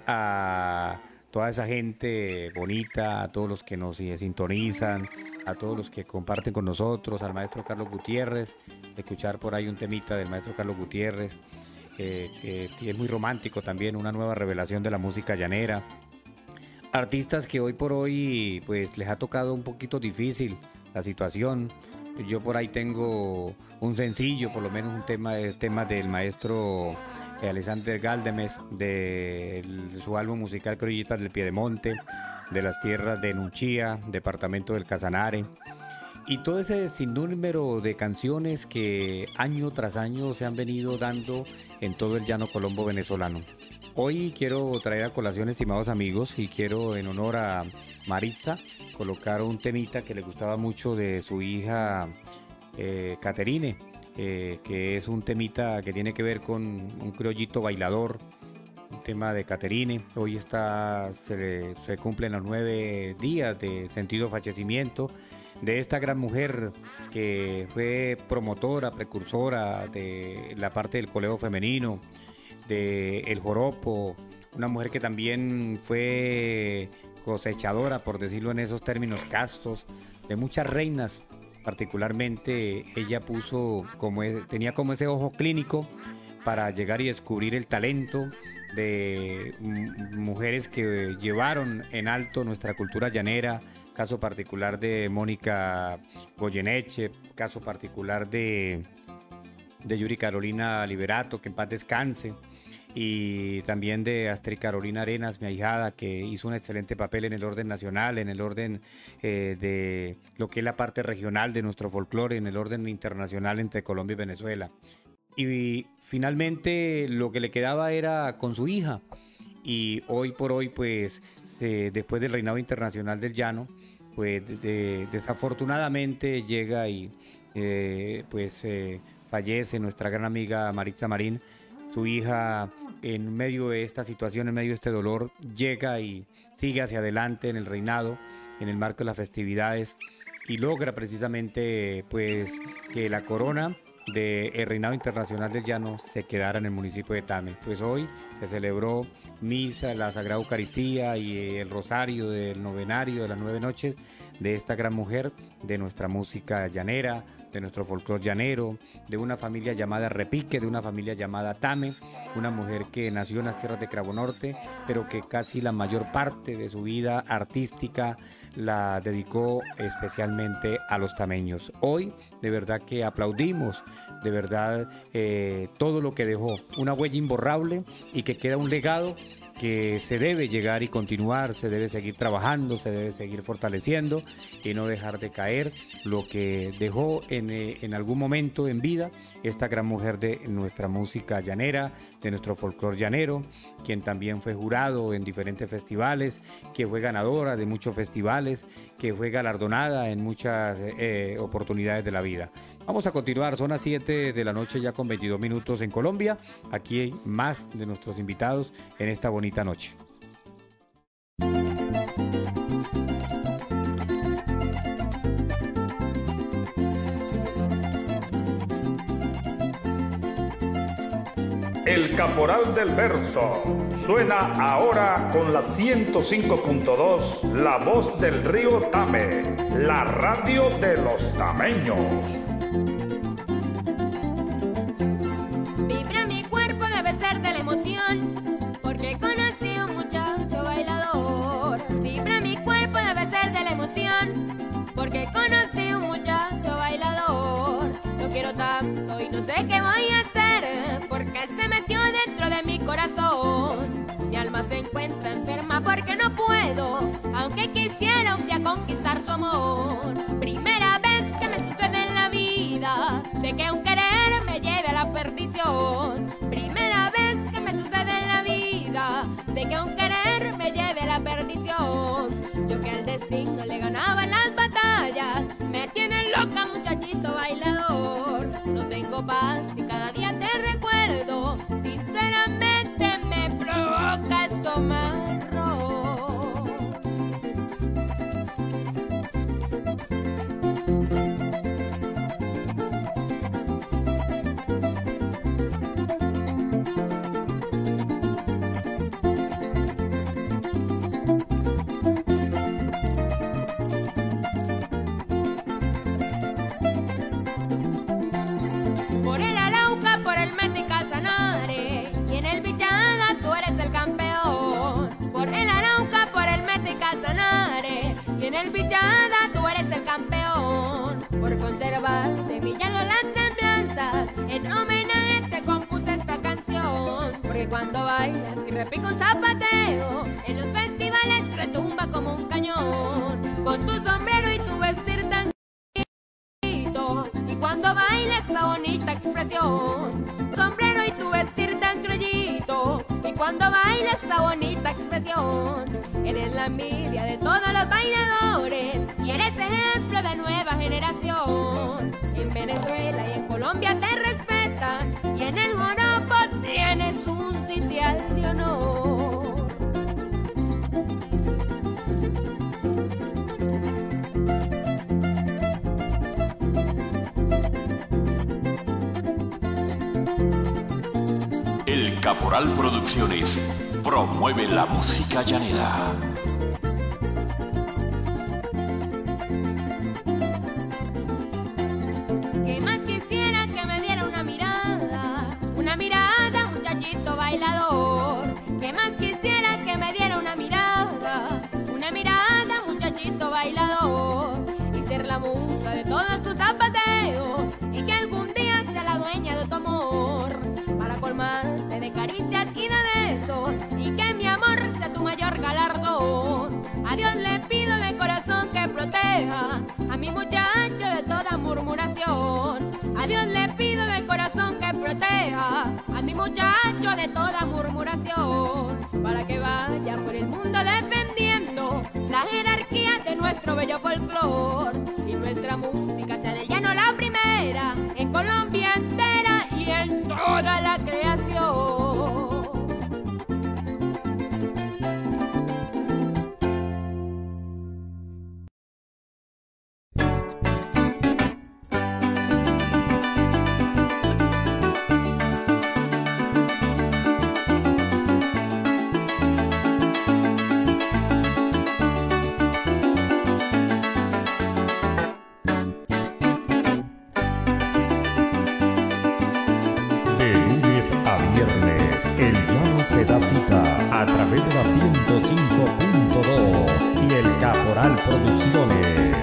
a toda esa gente bonita, a todos los que nos sintonizan, a todos los que comparten con nosotros, al maestro Carlos Gutiérrez, escuchar por ahí un temita del maestro Carlos Gutiérrez, eh, que es muy romántico también, una nueva revelación de la música llanera. Artistas que hoy por hoy pues les ha tocado un poquito difícil la situación. Yo por ahí tengo un sencillo, por lo menos un tema, tema del maestro Alexander Galdemes, de su álbum musical Criollitas del Piedemonte, de las tierras de Nunchía, departamento del Casanare, y todo ese sinnúmero de canciones que año tras año se han venido dando en todo el llano colombo venezolano. Hoy quiero traer a colación, estimados amigos, y quiero en honor a Maritza colocar un temita que le gustaba mucho de su hija eh, Caterine, eh, que es un temita que tiene que ver con un criollito bailador, un tema de Caterine. Hoy está, se, se cumplen los nueve días de sentido fallecimiento de esta gran mujer que fue promotora, precursora de la parte del coleo femenino, de el joropo, una mujer que también fue cosechadora, por decirlo en esos términos castos, de muchas reinas. Particularmente ella puso como tenía como ese ojo clínico para llegar y descubrir el talento de mujeres que llevaron en alto nuestra cultura llanera. Caso particular de Mónica Goyeneche, caso particular de, de Yuri Carolina Liberato, que en paz descanse, y también de Astrid Carolina Arenas, mi ahijada, que hizo un excelente papel en el orden nacional, en el orden eh, de lo que es la parte regional de nuestro folclore, en el orden internacional entre Colombia y Venezuela. Y finalmente lo que le quedaba era con su hija, y hoy por hoy, pues, se, después del reinado internacional del llano, pues de, de, desafortunadamente llega y eh, pues eh, fallece nuestra gran amiga Maritza Marín. Su hija, en medio de esta situación, en medio de este dolor, llega y sigue hacia adelante en el reinado, en el marco de las festividades, y logra precisamente pues que la corona del reinado internacional del llano se quedara en el municipio de Tame. Pues hoy se celebró misa, la Sagrada Eucaristía y el rosario del novenario de las nueve noches de esta gran mujer, de nuestra música llanera, de nuestro folclore llanero, de una familia llamada Repique, de una familia llamada Tame, una mujer que nació en las tierras de Cravo Norte, pero que casi la mayor parte de su vida artística la dedicó especialmente a los tameños. Hoy, de verdad que aplaudimos, de verdad, eh, todo lo que dejó, una huella imborrable y que queda un legado que se debe llegar y continuar, se debe seguir trabajando, se debe seguir fortaleciendo y no dejar de caer lo que dejó en, eh, en algún momento en vida esta gran mujer de nuestra música llanera, de nuestro folclor llanero, quien también fue jurado en diferentes festivales, que fue ganadora de muchos festivales, que fue galardonada en muchas eh, oportunidades de la vida. Vamos a continuar, son las siete de la noche ya con veintidós minutos en Colombia. Aquí hay más de nuestros invitados en esta bonita noche. El Caporal del Verso suena ahora con la ciento cinco punto dos, La Voz del Río Tame, la radio de los tameños. Vibra mi cuerpo, debe ser de la emoción, porque conocí un muchacho bailador. Vibra mi cuerpo, debe ser de la emoción, porque conocí un muchacho bailador. Lo quiero tanto y no sé qué voy a hacer, porque se metió dentro de mi corazón. Mi alma se encuentra enferma porque no puedo, aunque quisiera un día conquistar su amor. Primera vez que me sucede en la vida, de que un querer me lleve a la perdición. Primera vez que me sucede en la vida, de que un querer me lleve a la perdición. Yo que al destino le ganaba en las batallas, me tiene loca muchachito bailador. No tengo paz y cada día te recuerdo, sinceramente me provoca estómago. Y en el Villada tú eres el campeón, por conservar de Villano las semblanzas. En homenaje te compuse esta canción, porque cuando bailas y repica un zapateo, en los festivales retumba como un cañón. Con tu sombrero y tu vestir tan bonito, y cuando bailas esa bonita expresión. Tu sombrero y tu vestir tan criollito, y cuando bailas esa bonita expresión. Eres la envidia de todos los bailadores y eres ejemplo de nueva generación. En Venezuela y en Colombia te respetan y en el joropo tienes un sitial de honor. El Caporal Producciones promueve la música llanera. ¿Qué más quisiera que me diera una mirada? Una mirada, muchachito bailador. ¿Qué más quisiera que me diera una mirada? Una mirada, muchachito bailador. Y ser la musa de todos tus zapateos, y que algún día sea la dueña de tu amor, para colmarte de caricias y de besos, y que mi amor sea tu mayor galardón. A Dios le pido de corazón que proteja a mi muchacho de toda murmuración. A Dios le pido de corazón que proteja a mi muchacho de toda murmuración, para que vaya por el mundo defendiendo la jerarquía de nuestro bello folclor, y nuestra música sea del llano la primera en Colombia entera y en toda la creación. A través de la ciento cinco punto dos y el Caporal Producciones.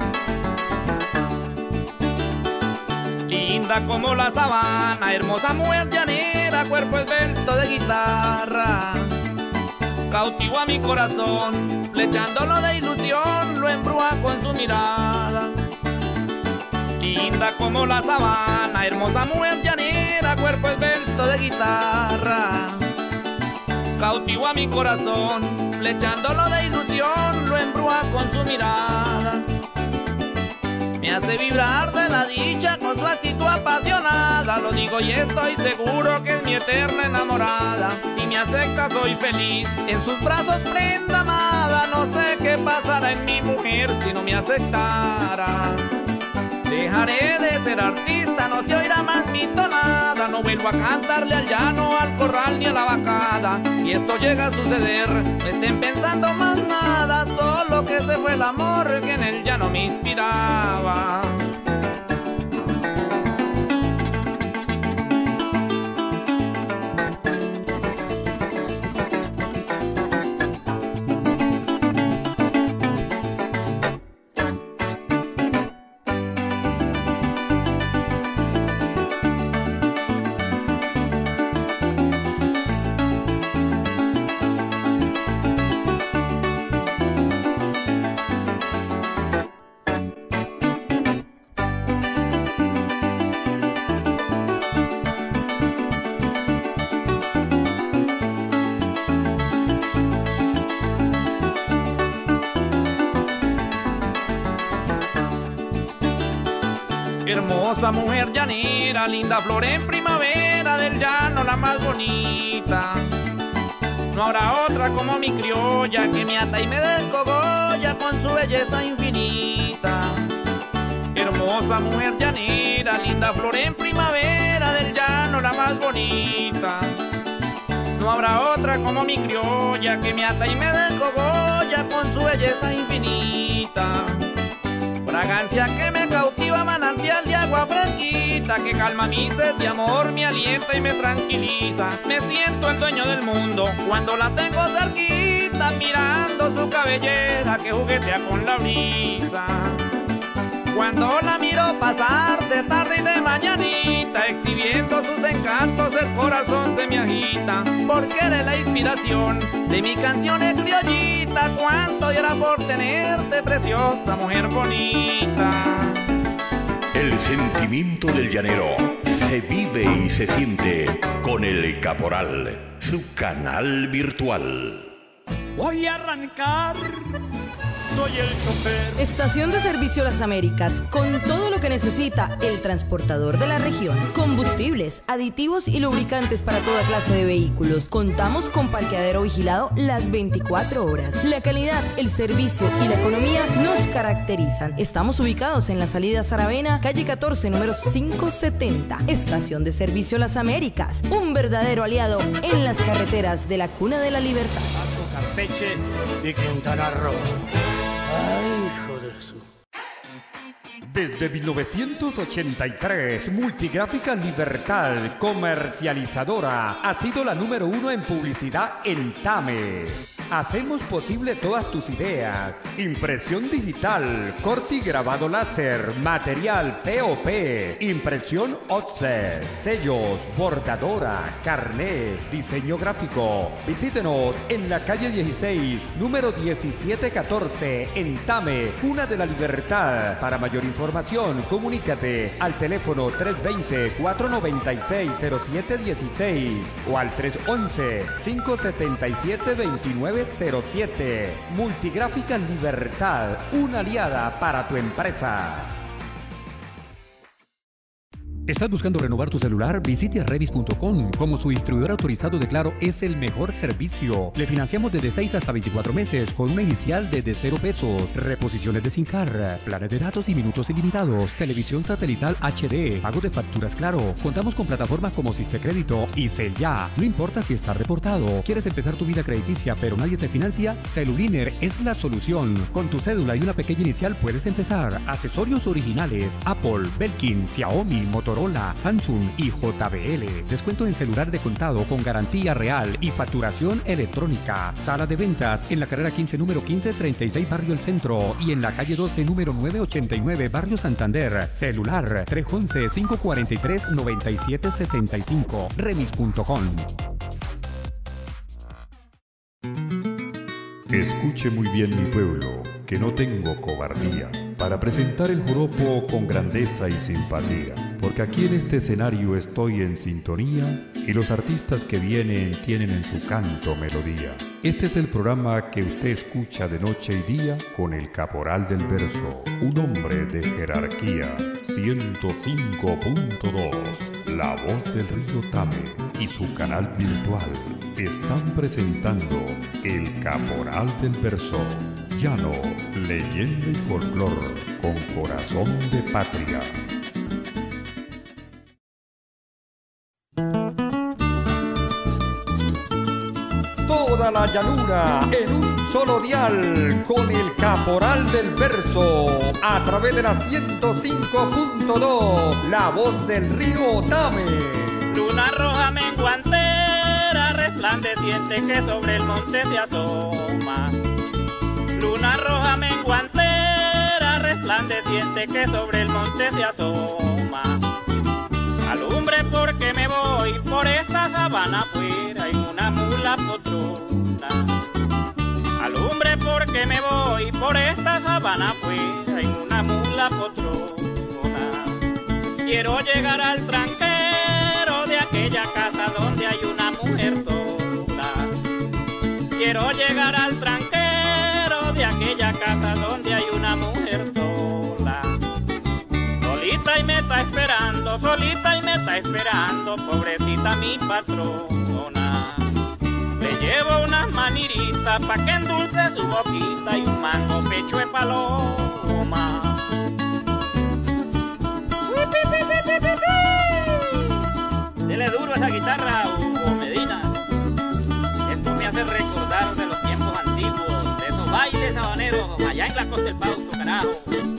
Linda como la sabana, hermosa mujer llanera, cuerpo esbelto de guitarra. Cautivo a mi corazón, flechándolo de ilusión, lo embruja con su mirada. Linda como la sabana, hermosa mujer llanera, cuerpo esbelto de guitarra. Cautivo a mi corazón, flechándolo de ilusión, lo embruja con su mirada. Me hace vibrar de la dicha con su actitud apasionada. Lo digo y estoy seguro que es mi eterna enamorada. Si me acepta soy feliz, en sus brazos prenda amada. No sé qué pasará en mi mujer si no me aceptara. Dejaré de ser artista, no se oirá más mi tonada. No vuelvo a cantarle al llano, al corral ni a la vacada. Si esto llega a suceder, no estén pensando más nada. Solo que se fue el amor que en el llano me inspiraba. Hermosa mujer llanera, linda flor en primavera, del llano la más bonita. No habrá otra como mi criolla, que me ata y me descogolla con su belleza infinita. Hermosa mujer llanera, linda flor en primavera, del llano la más bonita. No habrá otra como mi criolla, que me ata y me descogolla con su belleza infinita. Fragancia que me cautiva, manantial de agua fresquita, que calma mi sed de amor, me alienta y me tranquiliza. Me siento el dueño del mundo cuando la tengo cerquita, mirando su cabellera que juguetea con la brisa. Cuando la miro pasar de tarde y de mañanita, exhibiendo sus encantos, el corazón se me agita, porque eres la inspiración de mi canción es criollita. Cuánto diera por tenerte, preciosa mujer bonita. El sentimiento del llanero se vive y se siente con el Caporal, su canal virtual. Voy a arrancar. Soy el chofer. Estación de Servicio Las Américas, con todo lo que necesita el transportador de la región. Combustibles, aditivos y lubricantes para toda clase de vehículos. Contamos con parqueadero vigilado las veinticuatro horas. La calidad, el servicio y la economía nos caracterizan. Estamos ubicados en la salida Saravena, calle catorce, número quinientos setenta. Estación de Servicio Las Américas, un verdadero aliado en las carreteras de la cuna de la libertad. Campeche y Quintana Roo. Ay, hijo de su... Desde mil novecientos ochenta y tres, Multigráfica Libertad, comercializadora, ha sido la número uno en publicidad en Tame. Hacemos posible todas tus ideas. Impresión digital, corte y grabado láser, material P O P, impresión offset, sellos, bordadora, carnet, diseño gráfico. Visítenos en la calle dieciséis, número diecisiete catorce, en Tame, Cuna de la Libertad. Para mayor información, comunícate al teléfono tres dos cero, cuatro nueve seis, cero siete uno seis o al tres once, cinco setenta y siete, veintinueve cero siete. Multigráfica Libertad, una aliada para tu empresa. ¿Estás buscando renovar tu celular? Visite revis punto com. Como su distribuidor autorizado de Claro, es el mejor servicio. Le financiamos desde seis hasta veinticuatro meses con una inicial desde cero pesos. Reposiciones de SIM card, planes de datos y minutos ilimitados, televisión satelital H D, pago de facturas Claro. Contamos con plataformas como Sistecrédito y Cel-Ya. No importa si está reportado. ¿Quieres empezar tu vida crediticia pero nadie te financia? Celuliner es la solución. Con tu cédula y una pequeña inicial puedes empezar. Accesorios originales: Apple, Belkin, Xiaomi, Motorola, Samsung y J B L. Descuento en celular de contado con garantía real y facturación electrónica. Sala de ventas en la carrera quince, número quince treinta y seis, Barrio El Centro, y en la calle doce, número nueve ochenta y nueve, Barrio Santander. Celular tres once, cinco cuarenta y tres, noventa y siete setenta y cinco. remis punto com. Escuche muy bien mi pueblo, que no tengo cobardía, para presentar el joropo con grandeza y simpatía, porque aquí en este escenario estoy en sintonía y los artistas que vienen tienen en su canto melodía. Este es el programa que usted escucha de noche y día con el Caporal del Verso, un hombre de jerarquía. ciento cinco punto dos, La Voz del Río Tame y su canal virtual están presentando el Caporal del Verso, llano, leyenda y folclor con corazón de patria. Toda la llanura en un solo dial con el Caporal del Verso a través de la ciento cinco punto dos, La Voz del Río Tame. Luna roja menguantera, resplandeciente que sobre el monte se asoma. Luna roja menguantera, resplandeciente que sobre el monte se asoma. Alumbre porque me voy por esta sabana afuera en una mula potrona. Alumbre porque me voy por esta sabana afuera en una mula potrona. Quiero llegar al tranquero de aquella casa donde hay una mujer sola. Quiero llegar al tranquero de aquella casa donde hay una mujer sola. Solita y me está esperando, solita y me está esperando, pobrecita mi patrona. Le llevo unas maniritas pa' que endulce su boquita y un mango pecho de paloma. Dele duro a esa guitarra, Hugo Medina. Esto me hace recordar de los tiempos antiguos, de esos bailes habaneros allá en la costa del Pauto, carajo.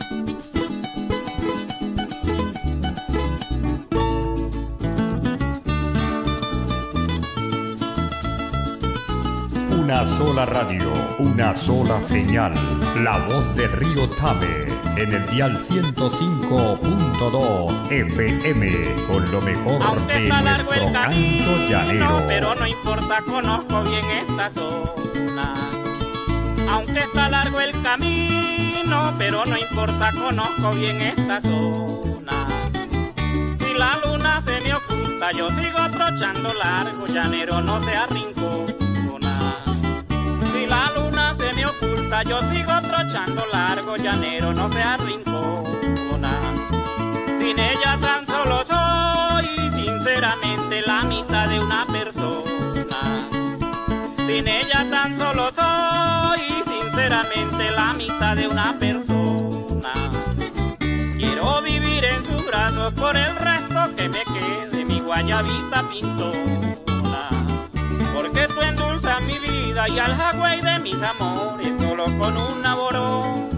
Una sola radio, una sola señal, La Voz del Río Tame, en el dial ciento cinco punto dos F M, con lo mejor Aunque de nuestro canto llanero. Pero no importa, conozco bien esta zona. Aunque está largo el camino, pero no importa, conozco bien esta zona. Si la luna se me oculta, yo sigo trochando largo, llanero no se arrincona. Si la luna se me oculta, yo sigo trochando largo, llanero no se arrincona. Sin ella tan solo soy, sinceramente, la mitad de una persona. Sin ella tan solo soy, sinceramente, la mitad de una persona. Quiero vivir en sus brazos por el resto que me quede, mi guayabita pintona. Porque tú endulzas mi vida y al jagüey de mis amores solo con una borona.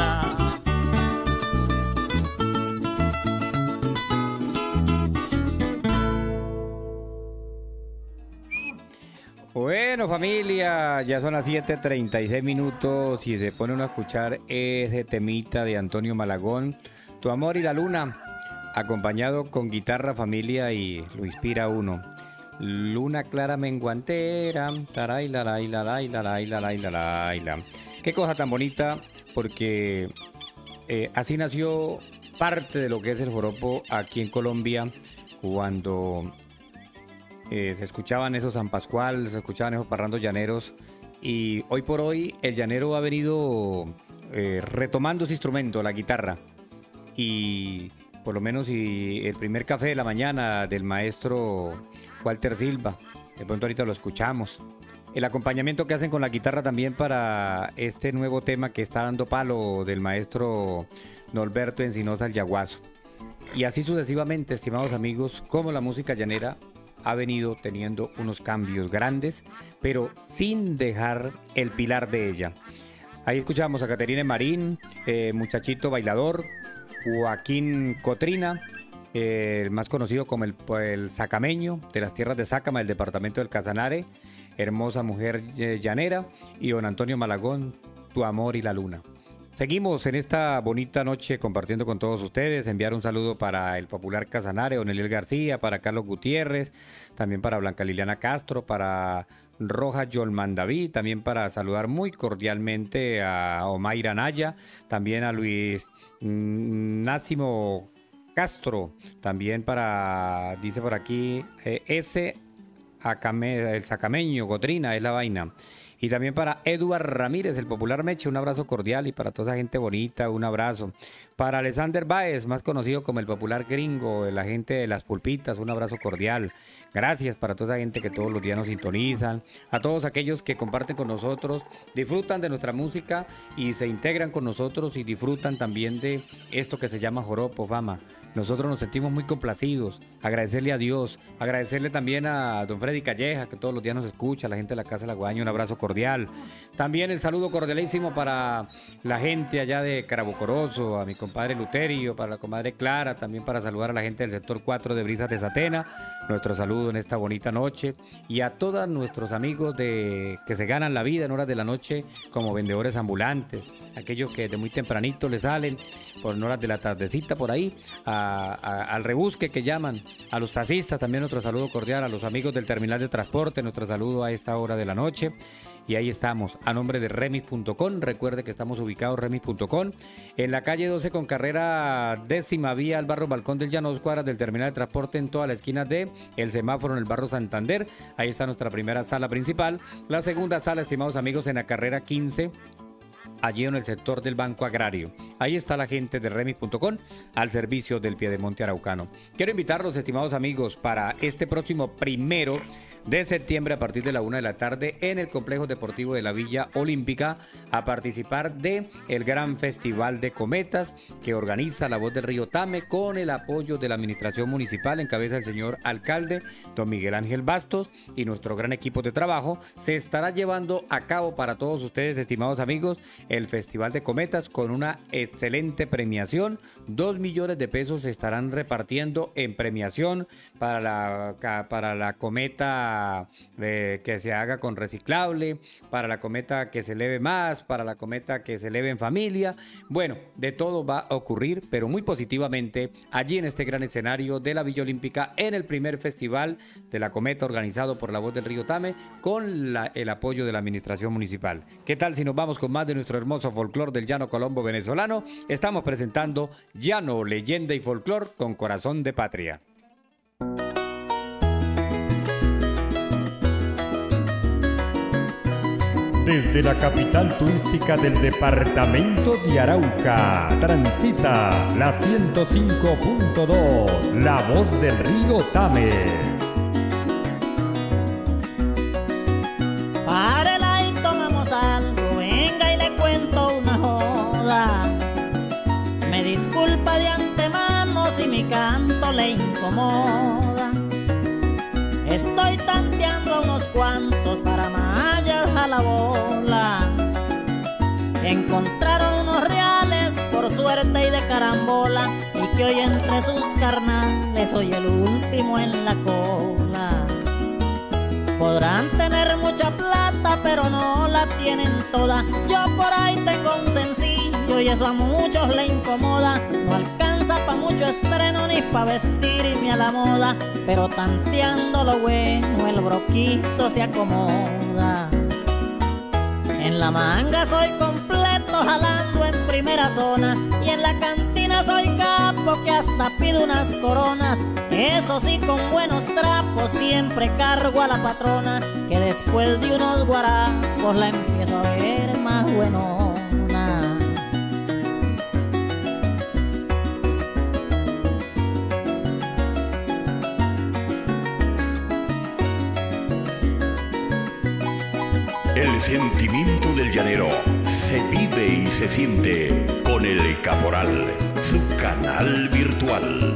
Bueno, familia, ya son las siete treinta y seis minutos y se pone uno a escuchar ese temita de Antonio Malagón, Tu amor y la luna, acompañado con guitarra, familia, y lo inspira uno. Luna clara menguantera, taray, laray, laray, laray, laray, laray, laray. Qué cosa tan bonita, porque eh, así nació parte de lo que es el joropo aquí en Colombia, cuando eh, se escuchaban esos San Pascual, se escuchaban esos parrandos llaneros, y hoy por hoy el llanero ha venido eh, retomando ese instrumento, la guitarra, y por lo menos y el primer café de la mañana del maestro Walter Silva, de pronto ahorita lo escuchamos. El acompañamiento que hacen con la guitarra también para este nuevo tema que está dando palo del maestro Norberto Encinosa el Yaguazo. Y así sucesivamente, estimados amigos, como la música llanera ha venido teniendo unos cambios grandes, pero sin dejar el pilar de ella. Ahí escuchamos a Caterine Marín, eh, Muchachito Bailador, Joaquín Cotrina, eh, el más conocido como el, el Sacameño, de las tierras de Sácama, del departamento del Casanare, Hermosa Mujer eh, Llanera, y don Antonio Malagón, Tu amor y la luna. Seguimos en esta bonita noche compartiendo con todos ustedes. Enviar un saludo para el popular Casanare, don Eliel García, para Carlos Gutiérrez, también para Blanca Liliana Castro, para Roja Yolman David, también para saludar muy cordialmente a Omaira Naya, también a Luis mm, Násimo Castro, también para, dice por aquí, eh, ese Acame, el sacameño, Godrina, es la vaina. Y también para Eduard Ramírez, el popular Meche, un abrazo cordial, y para toda esa gente bonita, un abrazo. Para Alexander Báez, más conocido como el popular gringo, la gente de Las Pulpitas, un abrazo cordial. Gracias para toda esa gente que todos los días nos sintonizan, a todos aquellos que comparten con nosotros, disfrutan de nuestra música y se integran con nosotros y disfrutan también de esto que se llama Joropo Fama. Nosotros nos sentimos muy complacidos, agradecerle a Dios, agradecerle también a don Freddy Calleja, que todos los días nos escucha, a la gente de la Casa de la Guadaña, un abrazo cordial. También el saludo cordialísimo para la gente allá de Carabocoroso, a mi compadre Luterio, para la comadre Clara, también para saludar a la gente del sector cuatro de Brisas de Satena, nuestro saludo en esta bonita noche, y a todos nuestros amigos de que se ganan la vida en horas de la noche como vendedores ambulantes, aquellos que de muy tempranito les salen por horas de la tardecita por ahí, a, a, al rebusque que llaman, a los taxistas también nuestro saludo cordial, a los amigos del terminal de transporte, nuestro saludo a esta hora de la noche. Y ahí estamos, a nombre de remis punto com. Recuerde que estamos ubicados remis punto com, en la calle doce con carrera décima vía al barrio Balcón del Llano, dos cuadras del terminal de transporte, en toda la esquina de el semáforo en el barrio Santander. Ahí está nuestra primera sala principal. La segunda sala, estimados amigos, en la carrera quince, allí en el sector del Banco Agrario. Ahí está la gente de remis punto com al servicio del Piedemonte Araucano. Quiero invitarlos, estimados amigos, para este próximo primero de septiembre a partir de la una de la tarde en el Complejo Deportivo de la Villa Olímpica a participar de el gran Festival de Cometas que organiza La Voz del Río Tame con el apoyo de la Administración Municipal en cabeza del señor alcalde don Miguel Ángel Bastos y nuestro gran equipo de trabajo. Se estará llevando a cabo para todos ustedes, estimados amigos, el Festival de Cometas con una excelente premiación. Dos millones de pesos se estarán repartiendo en premiación para la, para la cometa Eh, que se haga con reciclable, para la cometa que se eleve más, para la cometa que se eleve en familia. Bueno, de todo va a ocurrir, pero muy positivamente allí en este gran escenario de la Villa Olímpica en el primer festival de la cometa organizado por La Voz del Río Tame con la, el apoyo de la Administración Municipal. ¿Qué tal si nos vamos con más de nuestro hermoso folclor del llano colombo venezolano? Estamos presentando Llano, leyenda y folclor con corazón de patria. Desde la capital turística del departamento de Arauca, transita la ciento cinco punto dos, La Voz del Río Tame. Párela y tomamos algo, venga y le cuento una joda. Me disculpa de antemano si mi canto le incomoda. Estoy tanteando a unos cuantos para mallas a la bola. Encontraron unos reales por suerte y de carambola, y que hoy entre sus carnales soy el último en la cola. Podrán tener mucha plata, pero no la tienen toda. Yo por ahí tengo un sencillo y eso a muchos le incomoda. No alcanza pa' mucho estreno ni pa' vestirme a la moda, pero tanteando lo bueno el broquito se acomoda. En la manga soy completo jalando en primera zona, y en la cantina soy capo que hasta pido unas coronas. Eso sí, con buenos trapos siempre cargo a la patrona, que después de unos guarapos la empiezo a ver más buenona. El sentimiento del llanero se vive y se siente con el Caporal, su canal virtual.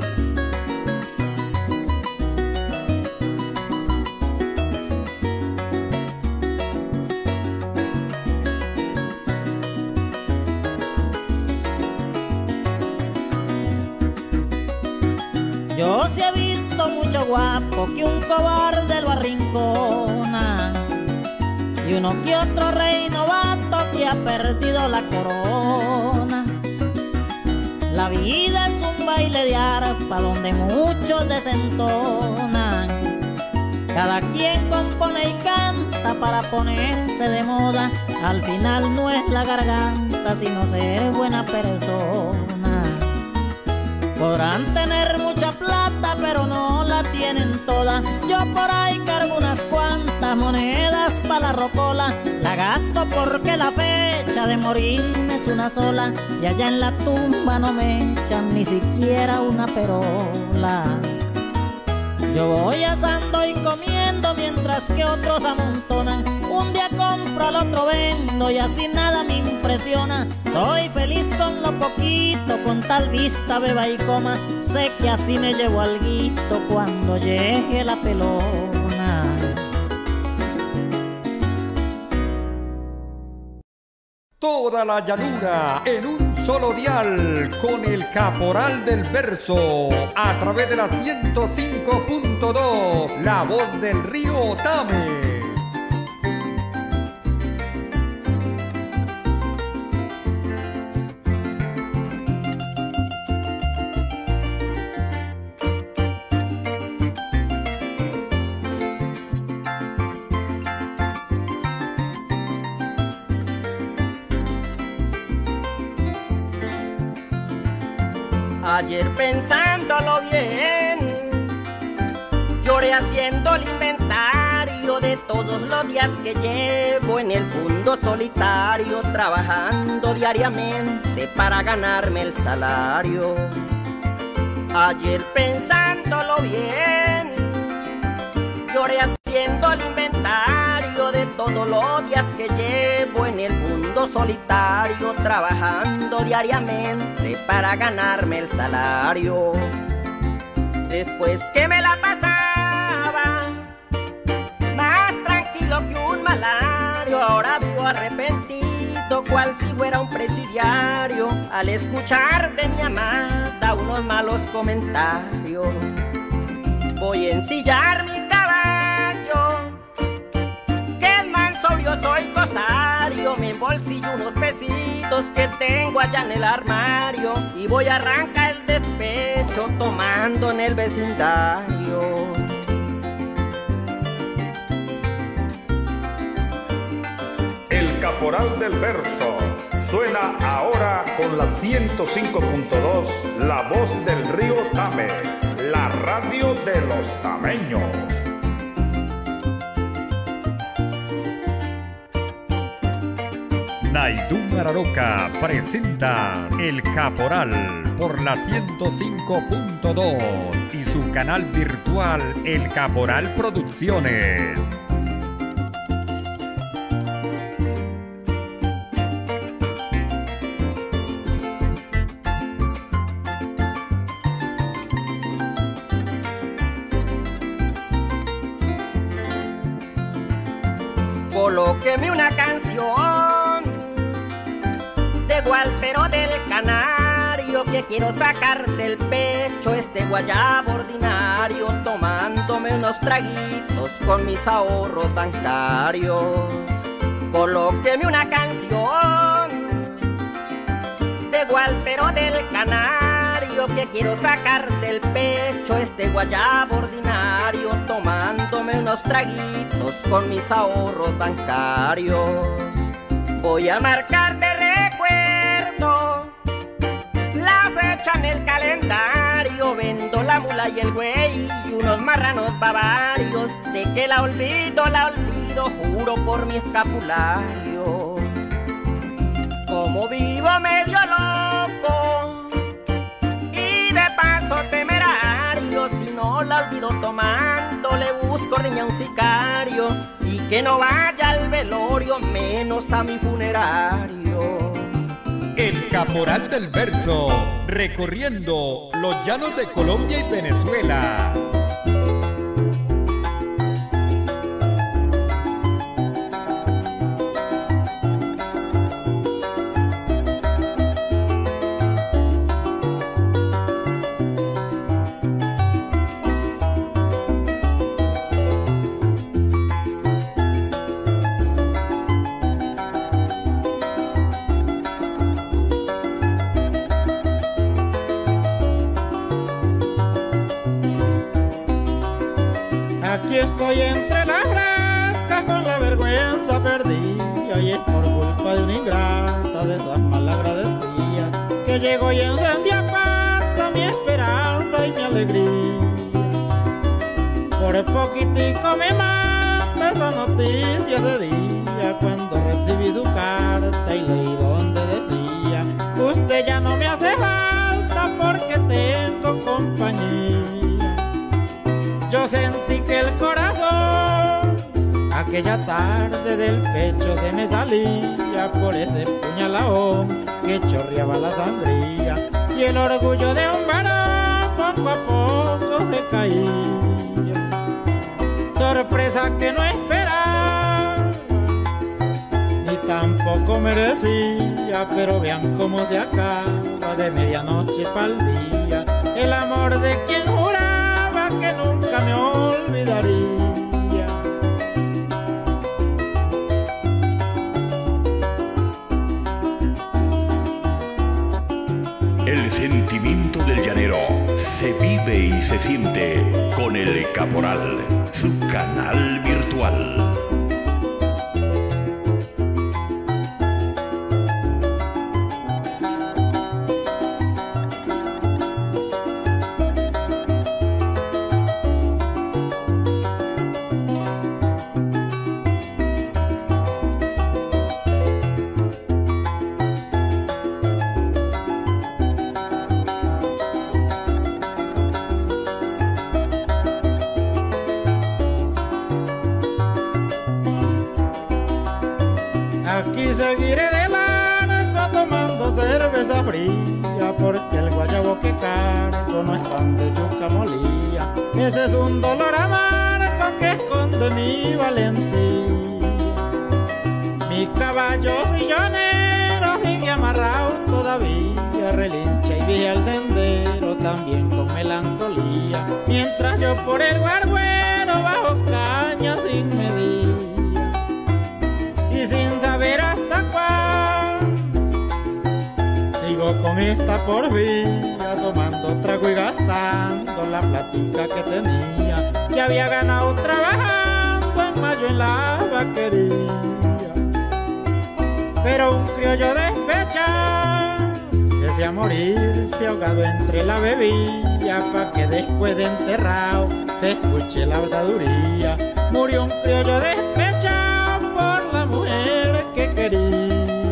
Yo sí he visto mucho guapo que un cobarde lo arrincona, y uno que otro rey novato que que ha perdido la corona. La vida es un baile de arpa donde muchos desentonan. Cada quien compone y canta para ponerse de moda. Al final no es la garganta, sino ser buena persona. Podrán tener mucha plata, pero no la tienen toda. Yo por ahí cargo unas cuantas monedas para la rocola. La gasto porque la fecha de morirme es una sola. Y allá en la tumba no me echan ni siquiera una perola. Yo voy asando y comiendo mientras que otros amontonan. Un día compro, al otro vendo y así nada me impresiona. Soy feliz con lo poquito, con tal vista beba y coma. Sé que así me llevo alguito cuando llegue la pelona. Toda la llanura en un solo dial con el Caporal del Verso a través de la ciento cinco punto dos, La Voz del Río Tame. Ayer pensándolo bien, lloré haciendo el inventario de todos los días que llevo en el mundo solitario, trabajando diariamente para ganarme el salario. Ayer pensándolo bien, lloré haciendo el inventario de todos los días que llevo en el mundo solitario, trabajando diariamente para ganarme el salario. Después que me la pasaba más tranquilo que un malario, ahora vivo arrepentido cual si fuera un presidiario al escuchar de mi amada unos malos comentarios. Voy a ensillar mi caballo, que manso yo soy cosario, me embolsillo unos pesitos que tengo allá en el armario y voy a arrancar el despecho tomando en el vecindario. El Caporal del Verso suena ahora con la ciento cinco punto dos, La Voz del Río Tame, la radio de los tameños. Naidún Araroca presenta El Caporal por la ciento cinco punto dos y su canal virtual El Caporal Producciones. Colóqueme una canción de Gualtero del Canario, que quiero sacar del pecho este guayabo ordinario, tomándome unos traguitos con mis ahorros bancarios. Colóqueme una canción de Gualtero del Canario, que quiero sacar del pecho este guayabo ordinario, tomándome unos traguitos con mis ahorros bancarios. Voy a marcar de recuerdo la fecha en el calendario, vendo la mula y el güey y unos marranos bavarios, de que la olvido, la olvido, juro por mi escapulario. Como vivo medio loco y de paso temerario, si no la olvido tomando le busco riña a un sicario, y que no vaya al velorio, menos a mi funerario. El Caporal del Verso, recorriendo los llanos de Colombia y Venezuela. de una ingrata, de esas malagradecidas, que llegó y encendió a pata mi esperanza y mi alegría. Por poquitico me mata esa noticia de día, cuando recibí su carta y leí donde decía: usted ya no me hace falta porque tengo compañía. Yo sentí que el corazón aquella tarde del pecho se me salía por ese puñaladón que chorreaba la sangría, y el orgullo de un varón poco a poco se caía. Sorpresa que no esperaba ni tampoco merecía, pero vean cómo se acaba de medianoche pa'l día el amor de quien juraba que nunca me olvidaría. El sentimiento del llanero se vive y se siente con el Caporal, su canal virtual. Aquí seguiré de largo tomando cerveza fría, porque el guayabo que cargo no es pan de yuca molía. Ese es un dolor amargo que esconde mi valentía. Mi caballo sillonero sigue amarrado todavía, relincha y vía el sendero también con melancolía, mientras yo por el guarguero bajo caña sin medir y sin saber hasta cuándo sigo con esta por vía, tomando trago y gastando la platica que tenía, que había ganado trabajando en mayo en la vaquería. Pero un criollo despechado desea morirse ahogado entre la bebida, pa' que después de enterrado se escuche la habladuría. Murió un criollo despechado por la mujer que quería.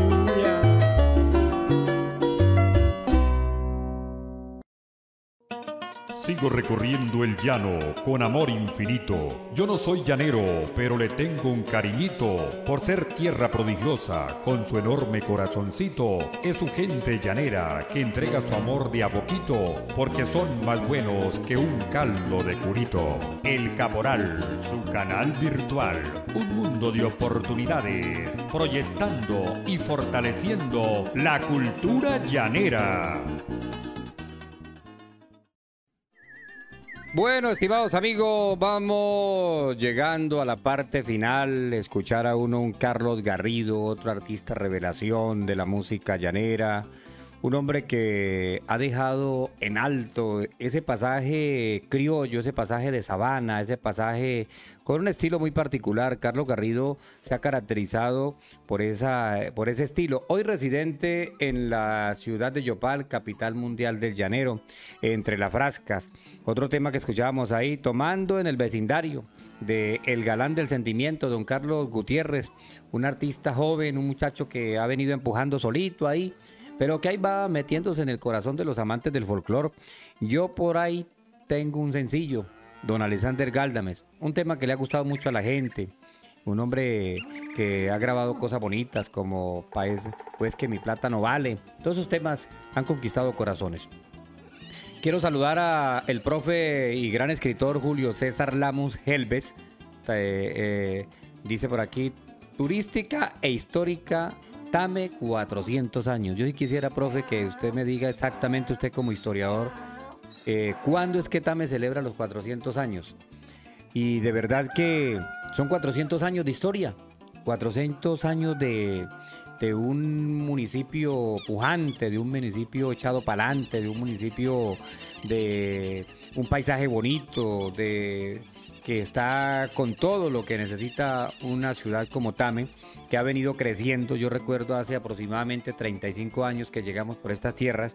Sigo recorriendo el llano con amor infinito. Yo no soy llanero, pero le tengo un cariñito. Por ser tierra prodigiosa, con su enorme corazoncito. Es su gente llanera que entrega su amor de a poquito, porque son más buenos que un caldo de curito. El Caporal, su canal virtual. Un mundo de oportunidades, proyectando y fortaleciendo la cultura llanera. Bueno, estimados amigos, vamos llegando a la parte final. Escuchar a uno un Carlos Garrido, otro artista revelación de la música llanera. Un hombre que ha dejado en alto ese pasaje criollo, ese pasaje de sabana, ese pasaje con un estilo muy particular. Carlos Garrido se ha caracterizado por, esa, por ese estilo. Hoy residente en la ciudad de Yopal, capital mundial del llanero, entre las frascas. Otro tema que escuchábamos ahí, tomando en el vecindario, de El Galán del Sentimiento, don Carlos Gutiérrez, un artista joven, un muchacho que ha venido empujando solito ahí, pero que ahí va metiéndose en el corazón de los amantes del folclore. Yo por ahí tengo un sencillo, don Alexander Gáldames, un tema que le ha gustado mucho a la gente, un hombre que ha grabado cosas bonitas como País, Pues que mi plata no vale. Todos esos temas han conquistado corazones. Quiero saludar a el profe y gran escritor Julio César Lamus Helves. Eh, eh, dice por aquí, turística e histórica Tame cuatrocientos años. Yo sí quisiera, profe, que usted me diga exactamente, usted como historiador, eh, ¿cuándo es que Tame celebra los cuatrocientos años? Y de verdad que son cuatrocientos años de historia, cuatrocientos años de, de un municipio pujante, de un municipio echado para adelante, de un municipio de un paisaje bonito, de que está con todo lo que necesita una ciudad como Tame, que ha venido creciendo. Yo recuerdo hace aproximadamente treinta y cinco años que llegamos por estas tierras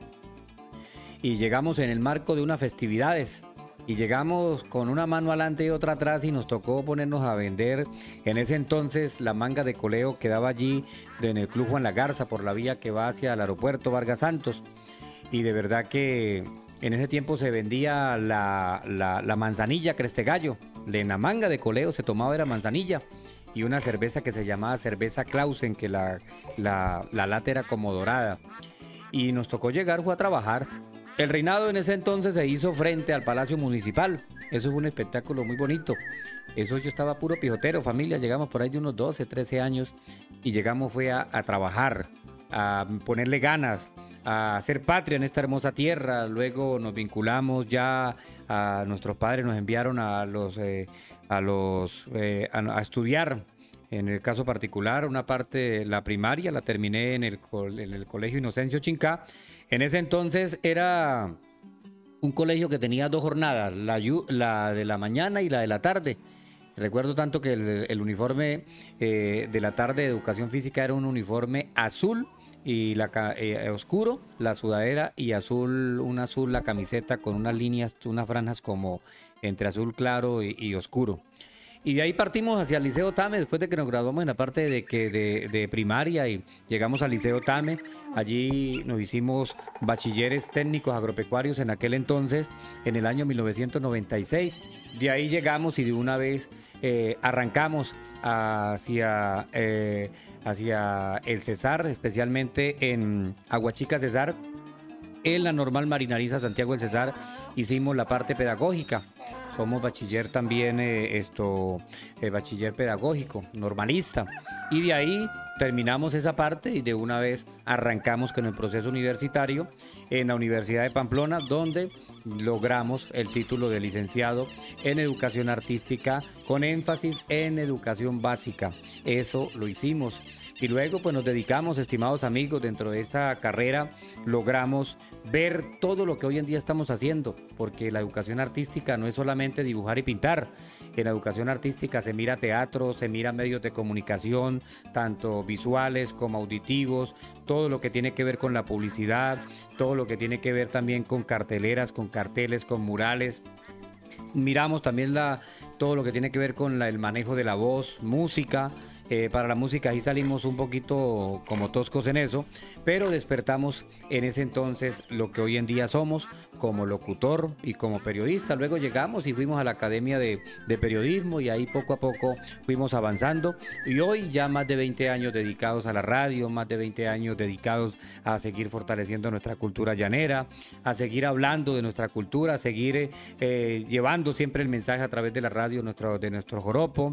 y llegamos en el marco de unas festividades. Y llegamos con una mano adelante y otra atrás y nos tocó ponernos a vender. En ese entonces la manga de coleo quedaba allí en el Club Juan La Garza por la vía que va hacia el aeropuerto Vargas Santos. Y de verdad que en ese tiempo se vendía la, la, la manzanilla Crestegallo. En la manga de coleo se tomaba era manzanilla. Y una cerveza que se llamaba cerveza Clausen, que la, la, la lata era como dorada. Y nos tocó llegar, fue a trabajar. El reinado en ese entonces se hizo frente al Palacio Municipal. Eso fue un espectáculo muy bonito. Eso yo estaba puro pijotero, familia. Llegamos por ahí de unos doce, trece años y llegamos fue a, a trabajar, a ponerle ganas, a hacer patria en esta hermosa tierra. Luego nos vinculamos ya a nuestros padres, nos enviaron a los, eh, a, los eh, a, a estudiar. En el caso particular, una parte, la primaria, la terminé en el, en el Colegio Inocencio Chincá. En ese entonces era un colegio que tenía dos jornadas, la, la de la mañana y la de la tarde. Recuerdo tanto que el, el uniforme eh, de la tarde de educación física era un uniforme azul y la, eh, oscuro, la sudadera, y azul, un azul la camiseta con unas líneas, unas franjas como entre azul claro y, y oscuro. Y de ahí partimos hacia el Liceo Tame, después de que nos graduamos en la parte de, que de, de primaria y llegamos al Liceo Tame. Allí nos hicimos bachilleres técnicos agropecuarios en aquel entonces, en el año mil novecientos noventa y seis. De ahí llegamos y de una vez eh, arrancamos hacia, eh, hacia el Cesar, especialmente en Aguachica Cesar. En la Normal Marinariza Santiago del Cesar hicimos la parte pedagógica. Somos bachiller también, eh, esto, eh, bachiller pedagógico, normalista. Y de ahí terminamos esa parte y de una vez arrancamos con el proceso universitario en la Universidad de Pamplona, donde logramos el título de licenciado en educación artística con énfasis en educación básica. Eso lo hicimos. Y luego pues nos dedicamos, estimados amigos, dentro de esta carrera logramos ver todo lo que hoy en día estamos haciendo, porque la educación artística no es solamente dibujar y pintar. En la educación artística se mira teatro, se mira medios de comunicación, tanto visuales como auditivos, todo lo que tiene que ver con la publicidad, todo lo que tiene que ver también con carteleras, con carteles, con murales. Miramos también la, todo lo que tiene que ver con la, el manejo de la voz, música. Eh, para la música ahí salimos un poquito como toscos en eso, pero despertamos en ese entonces lo que hoy en día somos como locutor y como periodista. Luego llegamos y fuimos a la Academia de, de Periodismo y ahí poco a poco fuimos avanzando y hoy ya más de veinte años dedicados a la radio, más de veinte años dedicados a seguir fortaleciendo nuestra cultura llanera, a seguir hablando de nuestra cultura, a seguir eh, llevando siempre el mensaje a través de la radio nuestro, de nuestro joropo.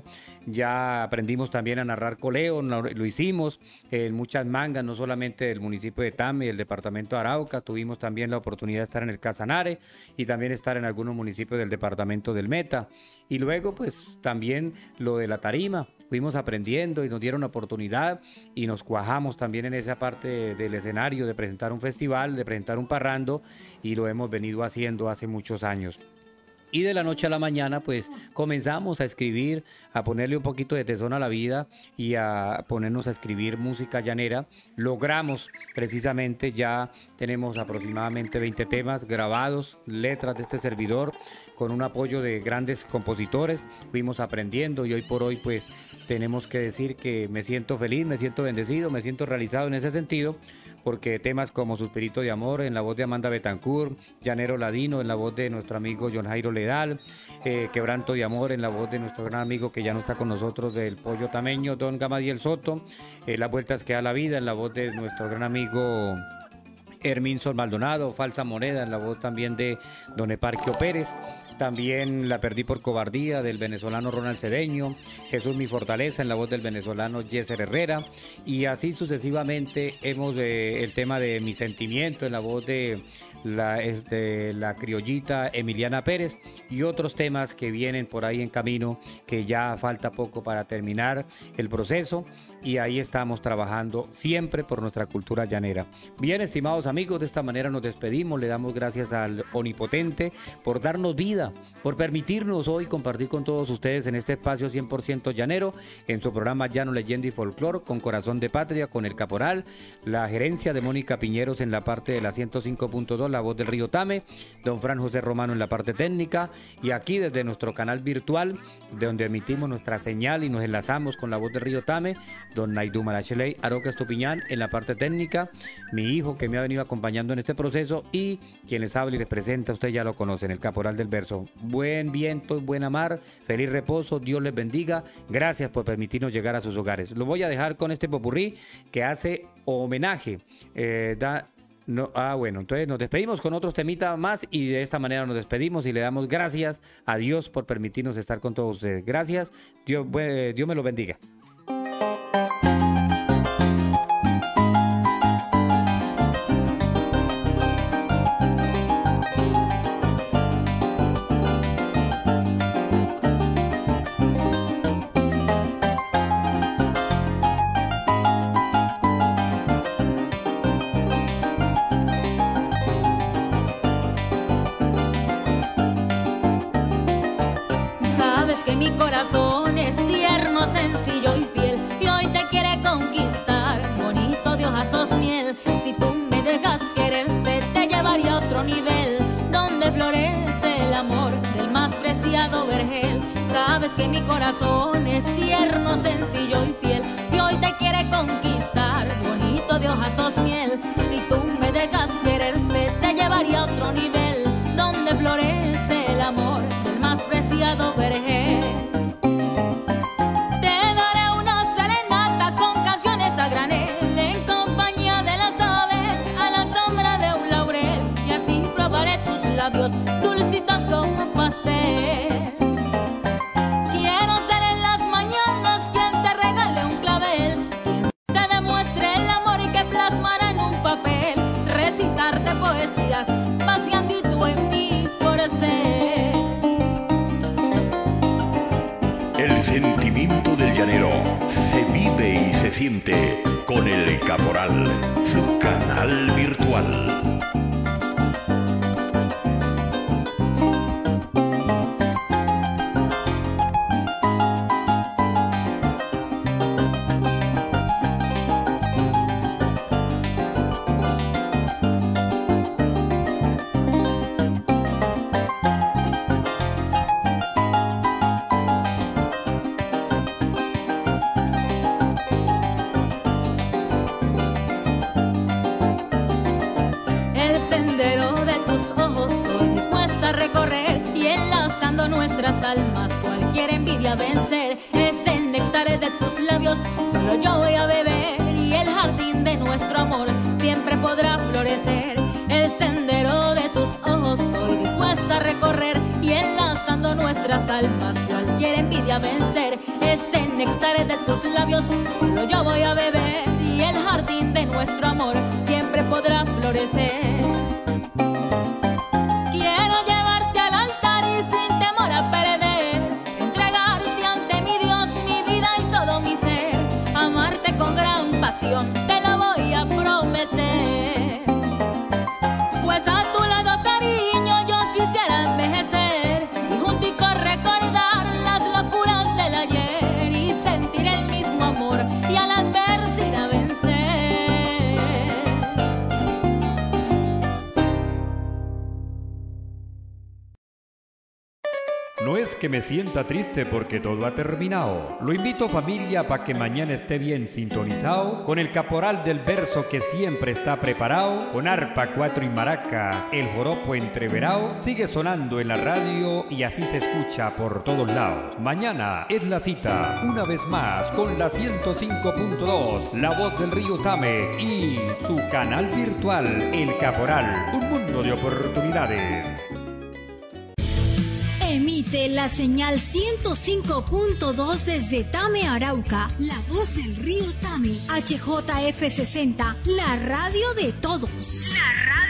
Ya aprendimos también a narrar coleo, lo hicimos en muchas mangas, no solamente del municipio de Tame y el departamento de Arauca, tuvimos también la oportunidad de estar en el Casanare y también estar en algunos municipios del departamento del Meta. Y luego pues también lo de la tarima, fuimos aprendiendo y nos dieron la oportunidad y nos cuajamos también en esa parte del escenario de presentar un festival, de presentar un parrando y lo hemos venido haciendo hace muchos años. Y de la noche a la mañana, pues, comenzamos a escribir, a ponerle un poquito de tesón a la vida y a ponernos a escribir música llanera. Logramos, precisamente, ya tenemos aproximadamente veinte temas grabados, letras de este servidor, con un apoyo de grandes compositores. Fuimos aprendiendo y hoy por hoy, pues, tenemos que decir que me siento feliz, me siento bendecido, me siento realizado en ese sentido, porque temas como Suspirito de Amor en la voz de Amanda Betancourt, Llanero Ladino en la voz de nuestro amigo John Jairo Ledal, eh, Quebranto de Amor en la voz de nuestro gran amigo que ya no está con nosotros del Pollo Tameño, Don Gamadiel Soto, eh, Las Vueltas que da la Vida en la voz de nuestro gran amigo Herminson Maldonado, Falsa Moneda en la voz también de Don Eparquio Pérez. También La Perdí por Cobardía del venezolano Ronald Cedeño, Jesús mi Fortaleza en la voz del venezolano Yeser Herrera y así sucesivamente hemos eh, el tema de Mi Sentimiento en la voz de la, de la criollita Emiliana Pérez y otros temas que vienen por ahí en camino que ya falta poco para terminar el proceso y ahí estamos trabajando siempre por nuestra cultura llanera. Bien, estimados amigos, de esta manera nos despedimos, le damos gracias al Omnipotente por darnos vida vida, por permitirnos hoy compartir con todos ustedes en este espacio cien por ciento llanero, en su programa Llano, Leyenda y Folclor, con Corazón de Patria, con el Caporal, la gerencia de Mónica Piñeros en la parte de la ciento cinco punto dos, La Voz del Río Tame, don Fran José Romano en la parte técnica, y aquí desde nuestro canal virtual, de donde emitimos nuestra señal y nos enlazamos con La Voz del Río Tame, don Naidú Maracheley Aroca Estupiñán en la parte técnica, mi hijo que me ha venido acompañando en este proceso, y quien les habla y les presenta, usted ya lo conocen, el Caporal del Verso. Buen viento y buena mar, feliz reposo, Dios les bendiga, gracias por permitirnos llegar a sus hogares. Lo voy a dejar con este popurrí que hace homenaje, eh, da... No, ah, bueno, entonces nos despedimos con otros temitas más y de esta manera nos despedimos y le damos gracias a Dios por permitirnos estar con todos ustedes. Gracias, Dios, eh, Dios me lo bendiga. Mi corazón es tierno, sencillo y fiel, y hoy te quiere conquistar, bonito de ojazos miel. Si tú me dejas quererte, te llevaría a otro nivel, donde florece el amor del más preciado vergel. Sabes que mi corazón es tierno, sencillo y fiel, y hoy te quiere conquistar, bonito de ojazos miel. Si tú me dejas quererte, te llevaría a otro nivel, donde florece el amor del más preciado vergel. Dulcitos como pastel. Quiero ser en las mañanas quien te regale un clavel, quien te demuestre el amor y que plasmará en un papel, recitarte poesías paseandito en mi corcel. El sentimiento del llanero se vive y se siente con el Caporal, su canal virtual. Nuestras almas, cualquier envidia vencer, ese néctar de tus labios solo yo voy a beber, y el jardín de nuestro amor siempre podrá florecer. El sendero de tus ojos estoy dispuesta a recorrer, y enlazando nuestras almas, cualquier envidia vencer, ese néctar de tus labios solo yo voy a beber, y el jardín de nuestro amor siempre podrá florecer. Te lo voy a prometer, pues a tu lado, cariño, yo quisiera envejecer y juntico recordar las locuras del ayer y sentir el mismo amor y a la adversidad vencer. No es que me sienta triste porque todo ha terminado. Lo invito, familia, para que mañana esté bien sintonizado con el Caporal del Verso, que siempre está preparado, con arpa, cuatro y maracas, el joropo entreverado, sigue sonando en la radio y así se escucha por todos lados. Mañana es la cita, una vez más, con la ciento cinco punto dos, La Voz del Río Tame y su canal virtual, El Caporal, un mundo de oportunidades. Emite la señal ciento cinco punto dos desde Tame, Arauca, La Voz del Río Tame, H J F sesenta, la radio de todos. La radio